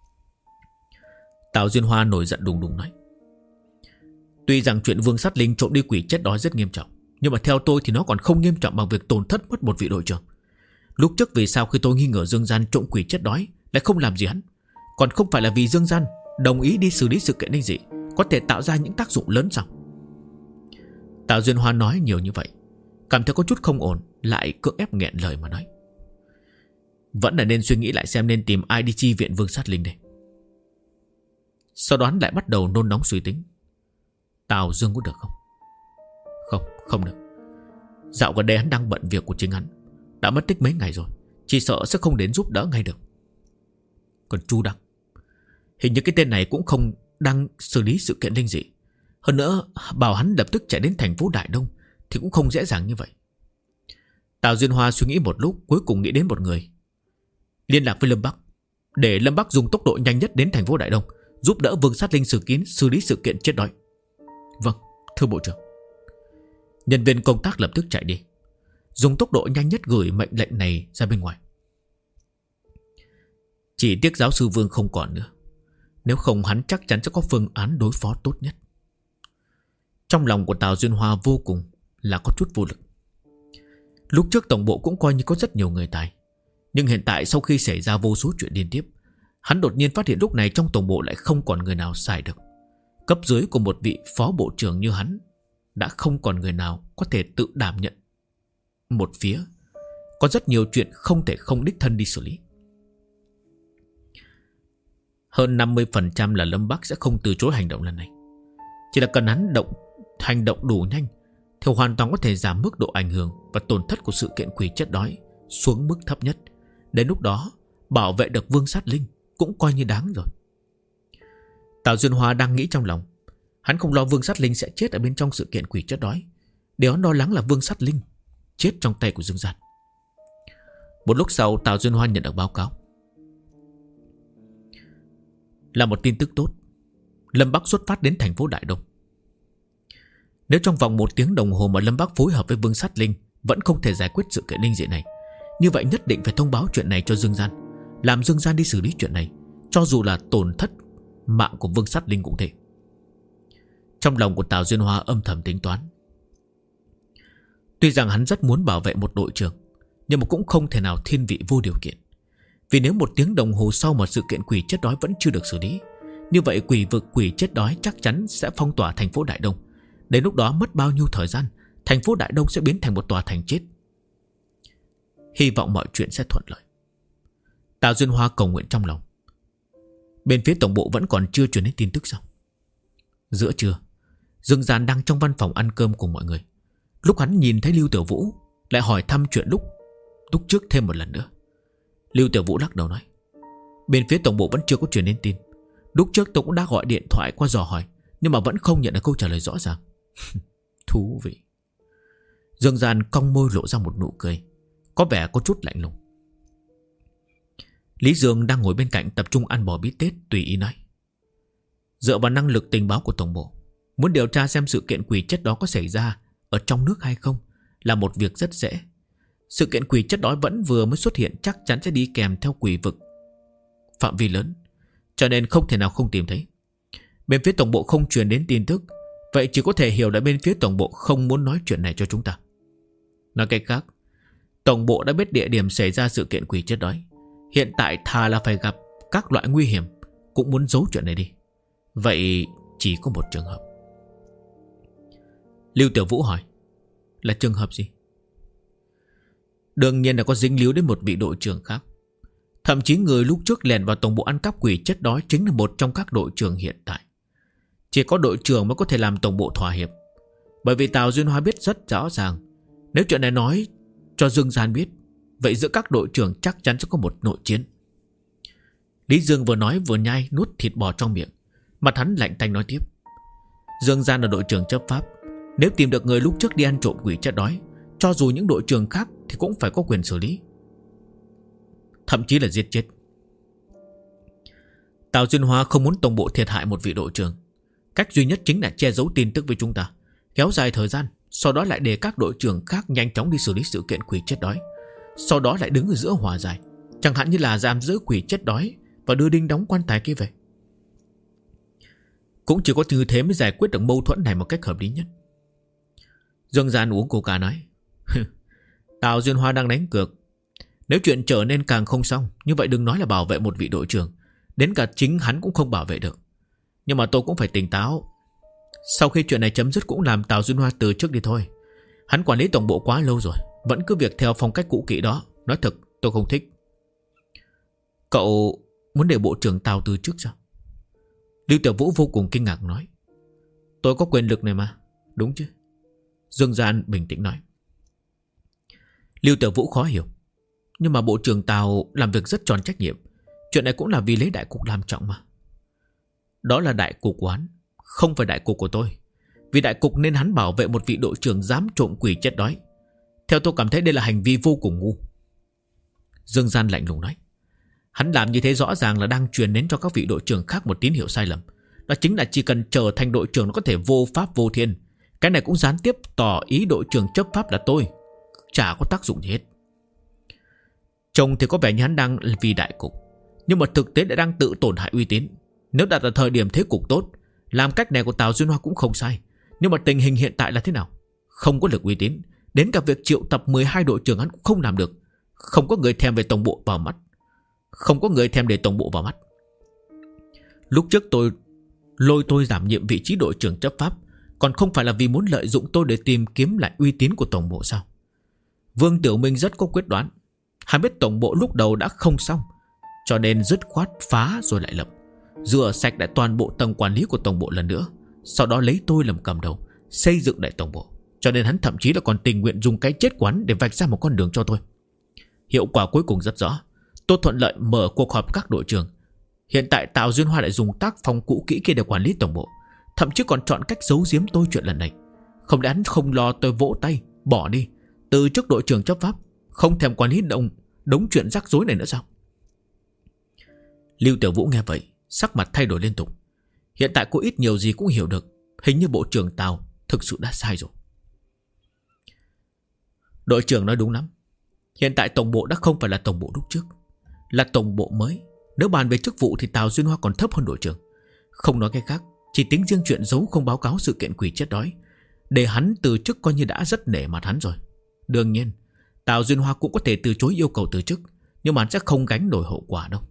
[SPEAKER 1] Tào Duyên Hoa nổi giận đùng đùng nói. Tuy rằng chuyện Vương Sát Linh trộm đi quỷ chết đói rất nghiêm trọng, nhưng mà theo tôi thì nó còn không nghiêm trọng bằng việc tổn thất mất một vị đội trưởng. Lúc trước vì sao khi tôi nghi ngờ Dương Gian trộm quỷ chết đói lại không làm gì hắn? Còn không phải là vì Dương Gian đồng ý đi xử lý sự kiện linh dị, có thể tạo ra những tác dụng lớn sao? Tào Duyên Hoa nói nhiều như vậy, cảm thấy có chút không ổn, lại cưỡng ép nghẹn lời mà nói. Vẫn là nên suy nghĩ lại xem nên tìm ai đi chi viện Vương Sát Linh đây. Sau đó hắn lại bắt đầu nôn nóng suy tính. Tào Dương có được không? Không được. Dạo gần đây hắn đang bận việc của chính hắn, đã mất tích mấy ngày rồi, chỉ sợ sẽ không đến giúp đỡ ngay được. Còn Chu Đăng, hình như cái tên này cũng không đang xử lý sự kiện linh dị. Hơn nữa bảo hắn lập tức chạy đến thành phố Đại Đông thì cũng không dễ dàng như vậy. Tào Duyên Hoa suy nghĩ một lúc, cuối cùng nghĩ đến một người. Liên lạc với Lâm Bắc, để Lâm Bắc dùng tốc độ nhanh nhất đến thành phố Đại Đông, giúp đỡ Vương Sát Linh xử lý sự kiện chết đói. Vâng, thưa bộ trưởng. Nhân viên công tác lập tức chạy đi, dùng tốc độ nhanh nhất gửi mệnh lệnh này ra bên ngoài. Chỉ tiếc giáo sư Vương không còn nữa, nếu không hắn chắc chắn sẽ có phương án đối phó tốt nhất. Trong lòng của Tào Duyên Hoa vô cùng là có chút vô lực. Lúc trước tổng bộ cũng coi như có rất nhiều người tài, nhưng hiện tại sau khi xảy ra vô số chuyện liên tiếp, hắn đột nhiên phát hiện lúc này trong tổng bộ lại không còn người nào xài được. Cấp dưới của một vị phó bộ trưởng như hắn đã không còn người nào có thể tự đảm nhận một phía. Có rất nhiều chuyện không thể không đích thân đi xử lý. Hơn 50% là Lâm Bắc sẽ không từ chối hành động lần này. Chỉ là cần hắn hành động đủ nhanh thì hoàn toàn có thể giảm mức độ ảnh hưởng và tổn thất của sự kiện quỷ chết đói xuống mức thấp nhất. Đến lúc đó bảo vệ được Vương Sát Linh cũng coi như đáng rồi. Tào Duyên Hoa đang nghĩ trong lòng. Hắn không lo Vương Sát Linh sẽ chết ở bên trong sự kiện quỷ chết đói. Điều hắn lo lắng là Vương Sát Linh chết trong tay của Dương Gian. Một lúc sau Tào Duyên Hoa nhận được báo cáo. Là một tin tức tốt. Lâm Bắc xuất phát đến thành phố Đại Đông. Nếu trong vòng 1 tiếng đồng hồ mà Lâm Bắc phối hợp với Vương Sát Linh vẫn không thể giải quyết sự kiện linh dị này, như vậy nhất định phải thông báo chuyện này cho Dương Gian, làm Dương Gian đi xử lý chuyện này. Cho dù là tổn thất mạng của Vương Sát Linh cũng thế. Trong lòng của Tào Duyên Hoa âm thầm tính toán. Tuy rằng hắn rất muốn bảo vệ một đội trưởng, nhưng mà cũng không thể nào thiên vị vô điều kiện. Vì nếu 1 tiếng đồng hồ sau mà sự kiện quỷ chết đói vẫn chưa được xử lý, như vậy quỷ vực quỷ chết đói chắc chắn sẽ phong tỏa thành phố Đại Đông. Đến lúc đó mất bao nhiêu thời gian, thành phố Đại Đông sẽ biến thành một tòa thành chết. Hy vọng mọi chuyện sẽ thuận lợi. Tào Duyên Hoa cầu nguyện trong lòng. Bên phía tổng bộ vẫn còn chưa truyền đến tin tức sao? Giữa trưa, Dương Gian đang trong văn phòng ăn cơm cùng mọi người. Lúc hắn nhìn thấy Lưu Tiểu Vũ, lại hỏi thăm chuyện lúc trước thêm một lần nữa. Lưu Tiểu Vũ lắc đầu nói, bên phía tổng bộ vẫn chưa có truyền đến tin. Lúc trước tôi cũng đã gọi điện thoại qua dò hỏi, nhưng mà vẫn không nhận được câu trả lời rõ ràng. Thú vị. Dương Gian cong môi lộ ra một nụ cười, có vẻ có chút lạnh lùng. Lý Dương đang ngồi bên cạnh tập trung ăn bò bít tết, tùy ý nói, dựa vào năng lực tình báo của tổng bộ, muốn điều tra xem sự kiện quỷ chất đó có xảy ra ở trong nước hay không là một việc rất dễ. Sự kiện quỷ chất đói vẫn vừa mới xuất hiện chắc chắn sẽ đi kèm theo quỷ vực phạm vi lớn, cho nên không thể nào không tìm thấy. Bên phía tổng bộ không truyền đến tin tức, vậy chỉ có thể hiểu là bên phía tổng bộ không muốn nói chuyện này cho chúng ta. Nói cách khác, tổng bộ đã biết địa điểm xảy ra sự kiện quỷ chết đói, hiện tại thà là phải gặp các loại nguy hiểm cũng muốn giấu chuyện này đi. Vậy chỉ có một trường hợp. Lưu Tiểu Vũ hỏi, là trường hợp gì? Đương nhiên là có dính líu đến một vị đội trưởng khác. Thậm chí người lúc trước lèn vào tổng bộ ăn cắp quỷ chất đói chính là một trong các đội trưởng hiện tại. Chỉ có đội trưởng mới có thể làm tổng bộ thỏa hiệp. Bởi vì Tào Duyên Hoa biết rất rõ ràng, nếu chuyện này nói cho Dương Gian biết, vậy giữa các đội trưởng chắc chắn sẽ có một nội chiến. Lý Dương vừa nói vừa nhai nuốt thịt bò trong miệng, mặt hắn lạnh tanh nói tiếp, Dương Gian là đội trưởng chấp pháp, nếu tìm được người lúc trước đi ăn trộm quỷ chất đói, cho dù những đội trưởng khác thì cũng phải có quyền xử lý, thậm chí là giết chết. Tào Duyên Hoa không muốn tổng bộ thiệt hại một vị đội trưởng. Cách duy nhất chính là che giấu tin tức với chúng ta, kéo dài thời gian, sau đó lại để các đội trưởng khác nhanh chóng đi xử lý sự kiện quỷ chết đói, sau đó lại đứng ở giữa hòa giải, chẳng hạn như là giam giữ quỷ chết đói và đưa đinh đóng quan tài kia về. Cũng chỉ có như thế mới giải quyết được mâu thuẫn này một cách hợp lý nhất. Dương Gian uống coca nói, Tào Duyên Hoa đang đánh cược. Nếu chuyện trở nên càng không xong, như vậy đừng nói là bảo vệ một vị đội trưởng, đến cả chính hắn cũng không bảo vệ được. Nhưng mà tôi cũng phải tỉnh táo. Sau khi chuyện này chấm dứt cũng làm Tào Duyên Hoa từ chức đi thôi. Hắn quản lý tổng bộ quá lâu rồi, vẫn cứ việc theo phong cách cũ kỹ đó. Nói thật tôi không thích. Cậu muốn để bộ trưởng Tào từ chức sao? Lưu Tiểu Vũ vô cùng kinh ngạc nói, tôi có quyền lực này mà, đúng chứ? Dương Gian bình tĩnh nói. Lưu Tiểu Vũ khó hiểu, nhưng mà bộ trưởng Tào làm việc rất tròn trách nhiệm, chuyện này cũng là vì lấy đại cục làm trọng mà. Đó là đại cục của hắn, không phải đại cục của tôi. Vì đại cục nên hắn bảo vệ một vị đội trưởng dám trộm quỷ chết đói. Theo tôi cảm thấy đây là hành vi vô cùng ngu. Dương Gian lạnh lùng nói, hắn làm như thế rõ ràng là đang truyền đến cho các vị đội trưởng khác một tín hiệu sai lầm. Đó chính là chỉ cần trở thành đội trưởng nó có thể vô pháp vô thiên. Cái này cũng gián tiếp tỏ ý đội trưởng chấp pháp là tôi, chả có tác dụng gì hết. Trông thì có vẻ như hắn đang vì đại cục, nhưng mà thực tế lại đang tự tổn hại uy tín. Nếu đặt ở thời điểm thế cục tốt, làm cách này của Tào Duyên Hoa cũng không sai. Nhưng mà tình hình hiện tại là thế nào? Không có lực uy tín, đến cả việc triệu tập 12 đội trưởng hắn cũng không làm được. Không có người thèm về tổng bộ vào mắt. Không có người thèm để tổng bộ vào mắt. Lúc trước tôi đảm nhiệm vị trí đội trưởng chấp pháp, còn không phải là vì muốn lợi dụng tôi để tìm kiếm lại uy tín của tổng bộ sao? Vương Tiểu Minh rất có quyết đoán. Hắn biết tổng bộ lúc đầu đã không xong, cho nên dứt khoát phá rồi lại lập, rửa sạch lại toàn bộ tầng quản lý của tổng bộ lần nữa, sau đó lấy tôi làm cầm đầu, xây dựng lại tổng bộ. Cho nên hắn thậm chí là còn tình nguyện dùng cái chết quán để vạch ra một con đường cho tôi. Hiệu quả cuối cùng rất rõ. Tôi thuận lợi mở cuộc họp các đội trưởng. Hiện tại Tào Duyên Hoa lại dùng tác phong cũ kỹ kia để quản lý tổng bộ, thậm chí còn chọn cách giấu giếm tôi chuyện lần này. Không lẽ hắn không lo tôi vỗ tay bỏ đi từ chức đội trưởng chấp pháp, không thèm quản lý đống chuyện rắc rối này nữa sao? Lưu Tiểu Vũ nghe vậy, sắc mặt thay đổi liên tục. Hiện tại cô ít nhiều gì cũng hiểu được, hình như bộ trưởng Tào thực sự đã sai rồi. Đội trưởng nói đúng lắm. Hiện tại tổng bộ đã không phải là tổng bộ lúc trước, là tổng bộ mới. Nếu bàn về chức vụ thì Tào Duyên Hoa còn thấp hơn đội trưởng. Không nói cái khác, chỉ tính riêng chuyện giấu không báo cáo sự kiện quỷ chết đói, để hắn từ chức coi như đã rất nể mặt hắn rồi. Đương nhiên Tào Duyên Hoa cũng có thể từ chối yêu cầu từ chức, nhưng mà hắn sẽ không gánh nổi hậu quả đâu.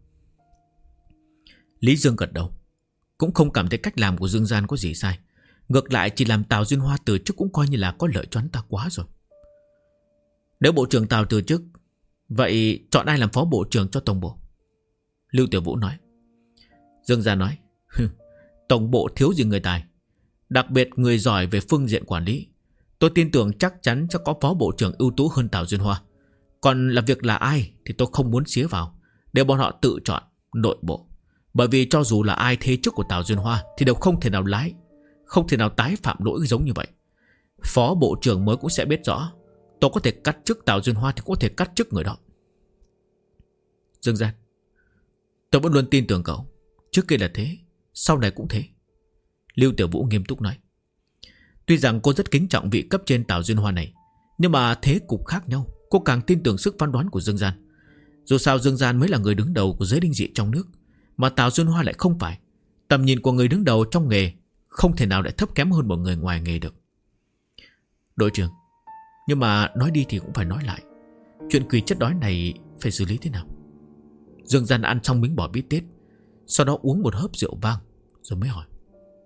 [SPEAKER 1] Lý Dương gật đầu, cũng không cảm thấy cách làm của Dương Gian có gì sai. Ngược lại chỉ làm Tào Duyên Hoa từ chức cũng coi như là có lợi cho hắn ta quá rồi. Nếu bộ trưởng Tào từ chức, vậy chọn ai làm phó bộ trưởng cho tổng bộ? Lưu Tiểu Vũ nói. Dương Gian nói, tổng bộ thiếu gì người tài, đặc biệt người giỏi về phương diện quản lý. Tôi tin tưởng chắc chắn sẽ có phó bộ trưởng ưu tú hơn Tào Duyên Hoa. Còn là việc là ai thì tôi không muốn xía vào, để bọn họ tự chọn nội bộ. Bởi vì cho dù là ai thế chức của Tào Duyên Hoa thì đều không thể nào tái phạm lỗi giống như vậy. Phó bộ trưởng mới cũng sẽ biết rõ, tôi có thể cắt chức Tào Duyên Hoa thì có thể cắt chức người đó. Dương Gian, tôi vẫn luôn tin tưởng cậu. Trước kia là thế, sau này cũng thế. Lưu Tiểu Vũ nghiêm túc nói. Tuy rằng cô rất kính trọng vị cấp trên Tào Duyên Hoa này, nhưng mà thế cục khác nhau, cô càng tin tưởng sức phán đoán của Dương Gian. Dù sao Dương Gian mới là người đứng đầu của giới đinh dị trong nước, mà Tào Duyên Hoa lại không phải. Tầm nhìn của người đứng đầu trong nghề không thể nào lại thấp kém hơn một người ngoài nghề được. Đội trưởng, nhưng mà nói đi thì cũng phải nói lại, chuyện quỷ chất đói này phải xử lý thế nào? Dương Gian ăn xong miếng bò bít tết, sau đó uống một hớp rượu vang rồi mới hỏi.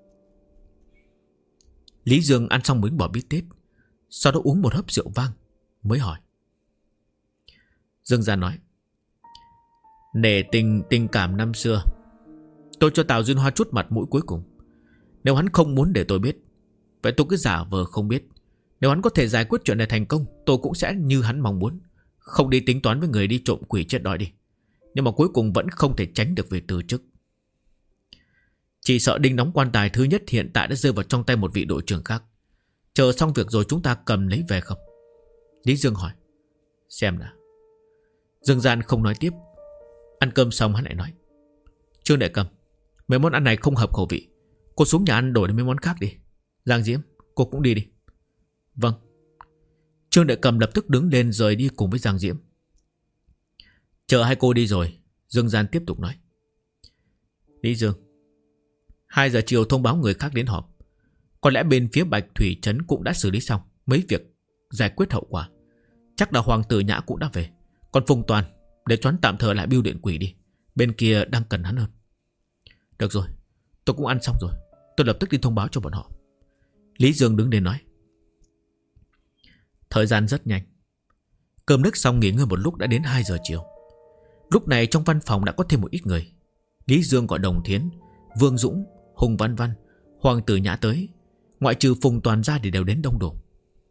[SPEAKER 1] Lý Dương ăn xong miếng bò bít tết, sau đó uống một hớp rượu vang mới hỏi. Dương Gian nói, nể tình cảm năm xưa, tôi cho Tào Duyên Hoa chút mặt mũi cuối cùng. Nếu hắn không muốn để tôi biết, vậy tôi cứ giả vờ không biết. Nếu hắn có thể giải quyết chuyện này thành công, tôi cũng sẽ như hắn mong muốn, không đi tính toán với người đi trộm quỷ chết đói đi. Nhưng mà cuối cùng vẫn không thể tránh được việc từ chức. Chỉ sợ đinh đóng quan tài thứ nhất hiện tại đã rơi vào trong tay một vị đội trưởng khác. Chờ xong việc rồi chúng ta cầm lấy về không? Lý Dương hỏi. Xem nào. Dương Gian không nói tiếp. Ăn cơm xong hắn lại nói. Trương Đại Cầm, mấy món ăn này không hợp khẩu vị, cô xuống nhà ăn đổi đến mấy món khác đi. Giang Diễm, cô cũng đi đi. Vâng. Trương Đại Cầm lập tức đứng lên rời đi cùng với Giang Diễm. Chờ hai cô đi rồi, Dương Gian tiếp tục nói. Lý Dương, 2 giờ chiều thông báo người khác đến họp. Có lẽ bên phía Bạch Thủy Trấn cũng đã xử lý xong mấy việc giải quyết hậu quả. Chắc là Hoàng Tử Nhã cũng đã về. Còn Phùng Toàn, để choán tạm thời lại bưu điện quỷ đi, bên kia đang cần hắn hơn. Được rồi, tôi cũng ăn xong rồi, tôi lập tức đi thông báo cho bọn họ. Lý Dương đứng lên nói. Thời gian rất nhanh. Cơm nước xong nghỉ ngơi một lúc đã đến 2 giờ chiều. Lúc này trong văn phòng đã có thêm một ít người. Lý Dương gọi Đồng Thiến, Vương Dũng, Hùng Văn Văn, Hoàng Tử Nhã tới. Ngoại trừ Phùng Toàn ra thì đều đến đông đủ.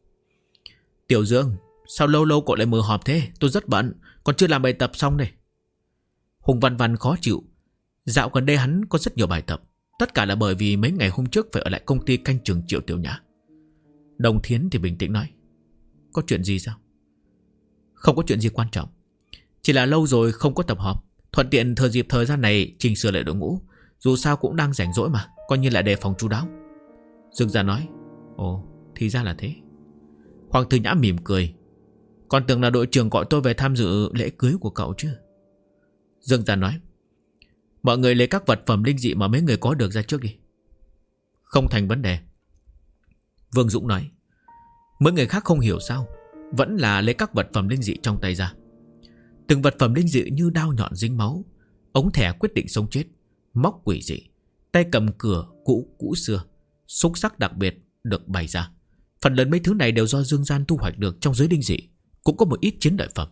[SPEAKER 1] Tiểu Dương, sao lâu lâu cậu lại mở họp thế? Tôi rất bận, còn chưa làm bài tập xong đây. Hùng Văn Văn khó chịu. Dạo gần đây hắn có rất nhiều bài tập, tất cả là bởi vì mấy ngày hôm trước phải ở lại công ty canh chừng Triệu Tiểu Nhã. Đồng Thiến thì bình tĩnh nói. Có chuyện gì sao? Không có chuyện gì quan trọng, chỉ là lâu rồi không có tập họp, thuận tiện thừa dịp thời gian này chỉnh sửa lại đội ngũ. Dù sao cũng đang rảnh rỗi mà, coi như là đề phòng chu đáo. Dương Gia nói. Ồ, thì ra là thế. Hoàng Tử Nhã mỉm cười. Còn tưởng là đội trưởng gọi tôi về tham dự lễ cưới của cậu chứ. Dương Gia nói. Mọi người lấy các vật phẩm linh dị mà mấy người có được ra trước đi. Không thành vấn đề. Vương Dũng nói. Mấy người khác không hiểu sao, vẫn là lấy các vật phẩm linh dị trong tay ra. Từng vật phẩm linh dị như đao nhọn dính máu, ống thẻ quyết định sống chết, móc quỷ dị, tay cầm cửa cũ xưa, xúc sắc đặc biệt được bày ra. Phần lớn mấy thứ này đều do Dương Gian thu hoạch được trong giới linh dị, cũng có một ít chiến lợi phẩm.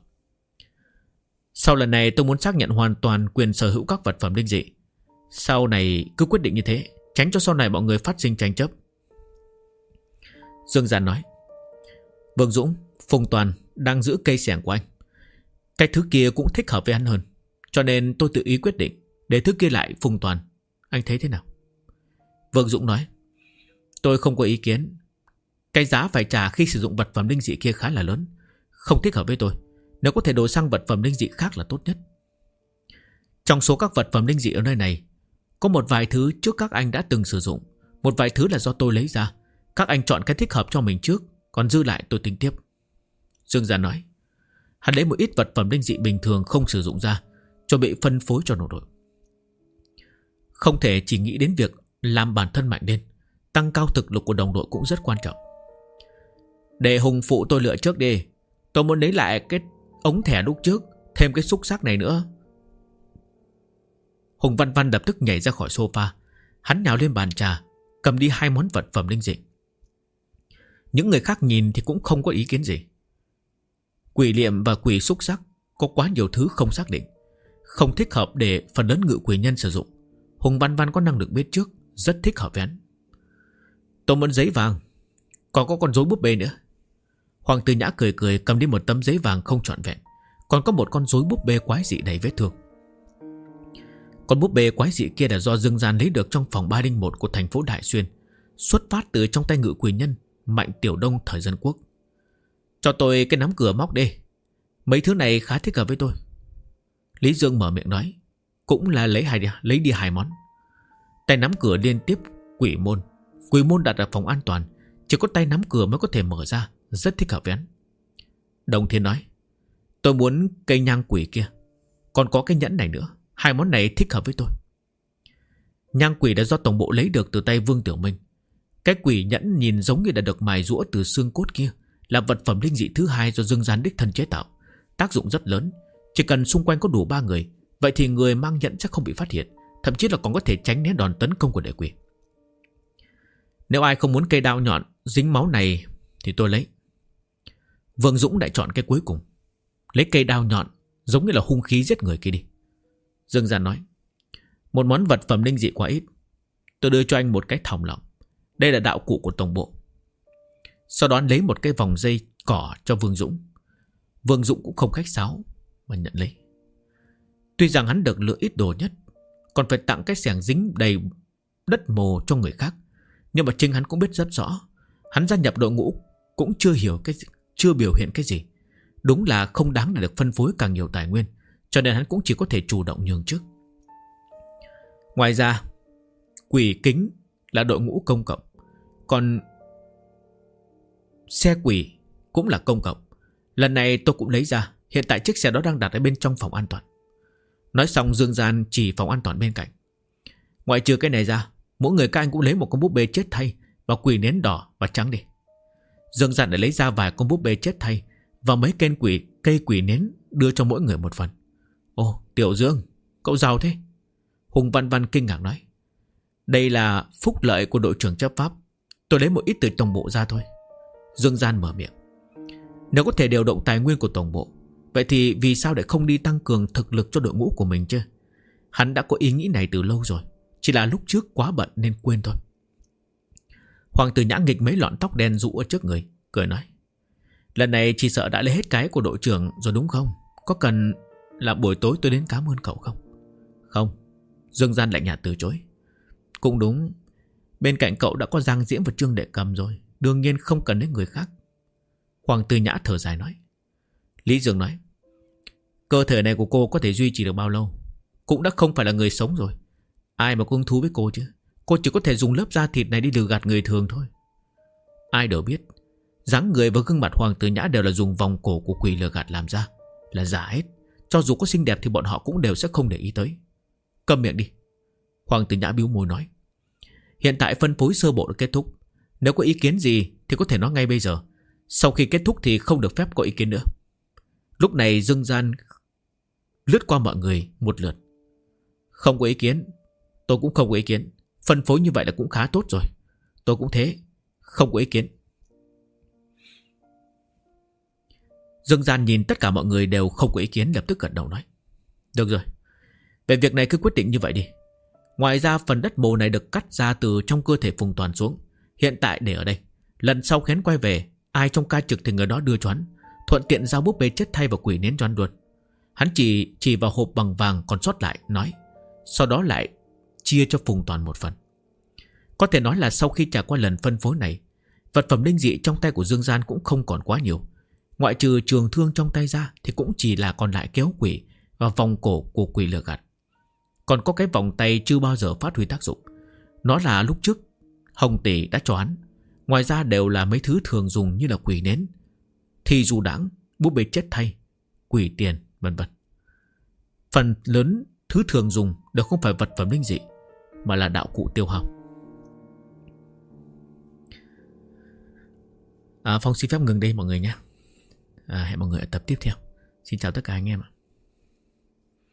[SPEAKER 1] Sau lần này tôi muốn xác nhận hoàn toàn quyền sở hữu các vật phẩm linh dị. Sau này cứ quyết định như thế, tránh cho sau này mọi người phát sinh tranh chấp. Dương Gian nói. Vương Dũng, Phùng Toàn đang giữ cây xẻng của anh. Cái thứ kia cũng thích hợp với anh hơn, cho nên tôi tự ý quyết định để thứ kia lại Phùng Toàn. Anh thấy thế nào? Vương Dũng nói. Tôi không có ý kiến. Cái giá phải trả khi sử dụng vật phẩm linh dị kia khá là lớn, không thích hợp với tôi. Nếu có thể đổi sang vật phẩm linh dị khác là tốt nhất. Trong số các vật phẩm linh dị ở nơi này, có một vài thứ trước các anh đã từng sử dụng, một vài thứ là do tôi lấy ra. Các anh chọn cái thích hợp cho mình trước, còn dư lại tôi tính tiếp. Dương Gia nói. Hắn lấy một ít vật phẩm linh dị bình thường không sử dụng ra, chuẩn bị phân phối cho nội đội. Không thể chỉ nghĩ đến việc làm bản thân mạnh lên. Tăng cao thực lực của đồng đội cũng rất quan trọng. Để Hùng phụ tôi lựa trước đi. Tôi muốn lấy lại cái ống thẻ lúc trước, thêm cái xúc xắc này nữa. Hùng Văn Văn lập tức nhảy ra khỏi sofa. Hắn nhào lên bàn trà, cầm đi 2 món vật phẩm linh dị. Những người khác nhìn thì cũng không có ý kiến gì. Quỷ liệm và quỷ xúc xắc có quá nhiều thứ không xác định, không thích hợp để phần lớn ngự quỷ nhân sử dụng. Hùng Văn Văn có năng lực biết trước, rất thích hợp với hắn. Tôi muốn giấy vàng, còn có con rối búp bê nữa. Hoàng Tử Nhã cười cười cầm đi một tấm giấy vàng không trọn vẹn, còn có một con rối búp bê quái dị đầy vết thương. Con búp bê quái dị kia là do Dương Gian lấy được trong phòng 301 của thành phố Đại Xuyên, xuất phát từ trong tay ngự quỷ nhân Mạnh Tiểu Đông thời dân quốc. Cho tôi cái nắm cửa móc đi, mấy thứ này khá thích hợp với tôi. Lý Dương mở miệng nói, cũng là lấy đi 2 món. Tay nắm cửa liên tiếp quỷ môn đặt ở phòng an toàn, chỉ có tay nắm cửa mới có thể mở ra, rất thích hợp với hắn. Đồng Thiên nói, tôi muốn cây nhang quỷ kia, còn có cái nhẫn này nữa, 2 món này thích hợp với tôi. Nhang quỷ đã do tổng bộ lấy được từ tay Vương Tiểu Minh. Cái quỷ nhẫn nhìn giống như đã được mài rũa từ xương cốt kia, là vật phẩm linh dị thứ 2 do Dương Gian đích thân chế tạo, tác dụng rất lớn. Chỉ cần xung quanh có đủ 3 người, vậy thì người mang nhẫn sẽ không bị phát hiện, thậm chí là còn có thể tránh né đòn tấn công của đệ quỷ. Nếu ai không muốn cây đao nhọn dính máu này thì tôi lấy. Vương Dũng lại chọn cái cuối cùng, lấy cây đao nhọn giống như là hung khí giết người kia đi. Dương Gian nói, một món vật phẩm linh dị quá ít, tôi đưa cho anh một cái thòng lọng. Đây là đạo cụ của tổng bộ. Sau đó lấy một cái vòng dây cỏ cho Vương Dũng. Vương Dũng cũng không khách sáo mà nhận lấy. Tuy rằng hắn được lựa ít đồ nhất, còn phải tặng cái xẻng dính đầy đất mồ cho người khác, nhưng mà chính hắn cũng biết rất rõ, hắn gia nhập đội ngũ cũng chưa biểu hiện cái gì. Đúng là không đáng để được phân phối càng nhiều tài nguyên, cho nên hắn cũng chỉ có thể chủ động nhường trước. Ngoài ra, quỷ kính là đội ngũ công cộng, còn xe quỷ cũng là công cộng. Lần này tôi cũng lấy ra, hiện tại chiếc xe đó đang đặt ở bên trong phòng an toàn. Nói xong Dương Gian chỉ phòng an toàn bên cạnh. Ngoại trừ cái này ra, mỗi người các anh cũng lấy một con búp bê chết thay và quỷ nến đỏ và trắng đi. Dương Gian đã lấy ra vài con búp bê chết thay và mấy cây quỷ nến đưa cho mỗi người một phần. Ồ, Tiểu Dương, cậu giàu thế. Hùng Văn Văn kinh ngạc nói, đây là phúc lợi của đội trưởng chấp pháp, tôi lấy một ít từ tổng bộ ra thôi. Dương Gian mở miệng, nếu có thể điều động tài nguyên của tổng bộ, vậy thì vì sao lại không đi tăng cường thực lực cho đội ngũ của mình chứ? Hắn đã có ý nghĩ này từ lâu rồi, chỉ là lúc trước quá bận nên quên thôi. Hoàng Tử Nhã nghịch mấy lọn tóc đen rũ ở trước người, cười nói, lần này chỉ sợ đã lấy hết cái của đội trưởng rồi đúng không? Có cần là buổi tối tôi đến cảm ơn cậu không? Không. Dương Gian lạnh nhạt từ chối. Cũng đúng, bên cạnh cậu đã có Giang Diễm và Trương Đệ Cầm rồi, đương nhiên không cần đến người khác. Hoàng Tử Nhã thở dài nói. Lý Dương nói, cơ thể này của cô có thể duy trì được bao lâu? Cũng đã không phải là người sống rồi, ai mà có hứng thú với cô chứ? Cô chỉ có thể dùng lớp da thịt này đi lừa gạt người thường thôi. Ai đều biết, dáng người và gương mặt Hoàng Tử Nhã đều là dùng vòng cổ của quỷ lừa gạt làm ra, là giả hết. Cho dù có xinh đẹp thì bọn họ cũng đều sẽ không để ý tới. Câm miệng đi. Hoàng Tử Nhã bĩu môi nói, hiện tại phân phối sơ bộ đã kết thúc, nếu có ý kiến gì thì có thể nói ngay bây giờ. Sau khi kết thúc thì không được phép có ý kiến nữa. Lúc này Dương Gian lướt qua mọi người một lượt. Không có ý kiến, tôi cũng không có ý kiến. Phân phối như vậy là cũng khá tốt rồi. Tôi cũng thế, không có ý kiến. Dương Gian nhìn tất cả mọi người đều không có ý kiến, lập tức gật đầu nói, được rồi, về việc này cứ quyết định như vậy đi. Ngoài ra phần đất mồ này được cắt ra từ trong cơ thể Phùng Toàn xuống, hiện tại để ở đây. Lần sau khén quay về, ai trong ca trực thì người đó đưa cho hắn, thuận tiện giao búp bê chết thay và quỷ nến cho hắn luôn. Hắn chỉ vào hộp bằng vàng còn sót lại, nói, sau đó lại chia cho Phùng Toàn một phần. Có thể nói là sau khi trải qua lần phân phối này, vật phẩm linh dị trong tay của Dương Gian cũng không còn quá nhiều. Ngoại trừ trường thương trong tay ra thì cũng chỉ là còn lại kéo quỷ và vòng cổ của quỷ lừa gạt. Còn có cái vòng tay chưa bao giờ phát huy tác dụng, nó là lúc trước Hồng Tỷ đã cho hắn. Ngoài ra đều là mấy thứ thường dùng như là quỷ nến, thì dù đãng, búp bê chết thay, quỷ tiền, vân vân. Phần lớn thứ thường dùng đều không phải vật phẩm linh dị, mà là đạo cụ tiêu hao. Phong xin phép ngừng đây mọi người nhé. Hẹn mọi người ở tập tiếp theo. Xin chào tất cả anh em ạ.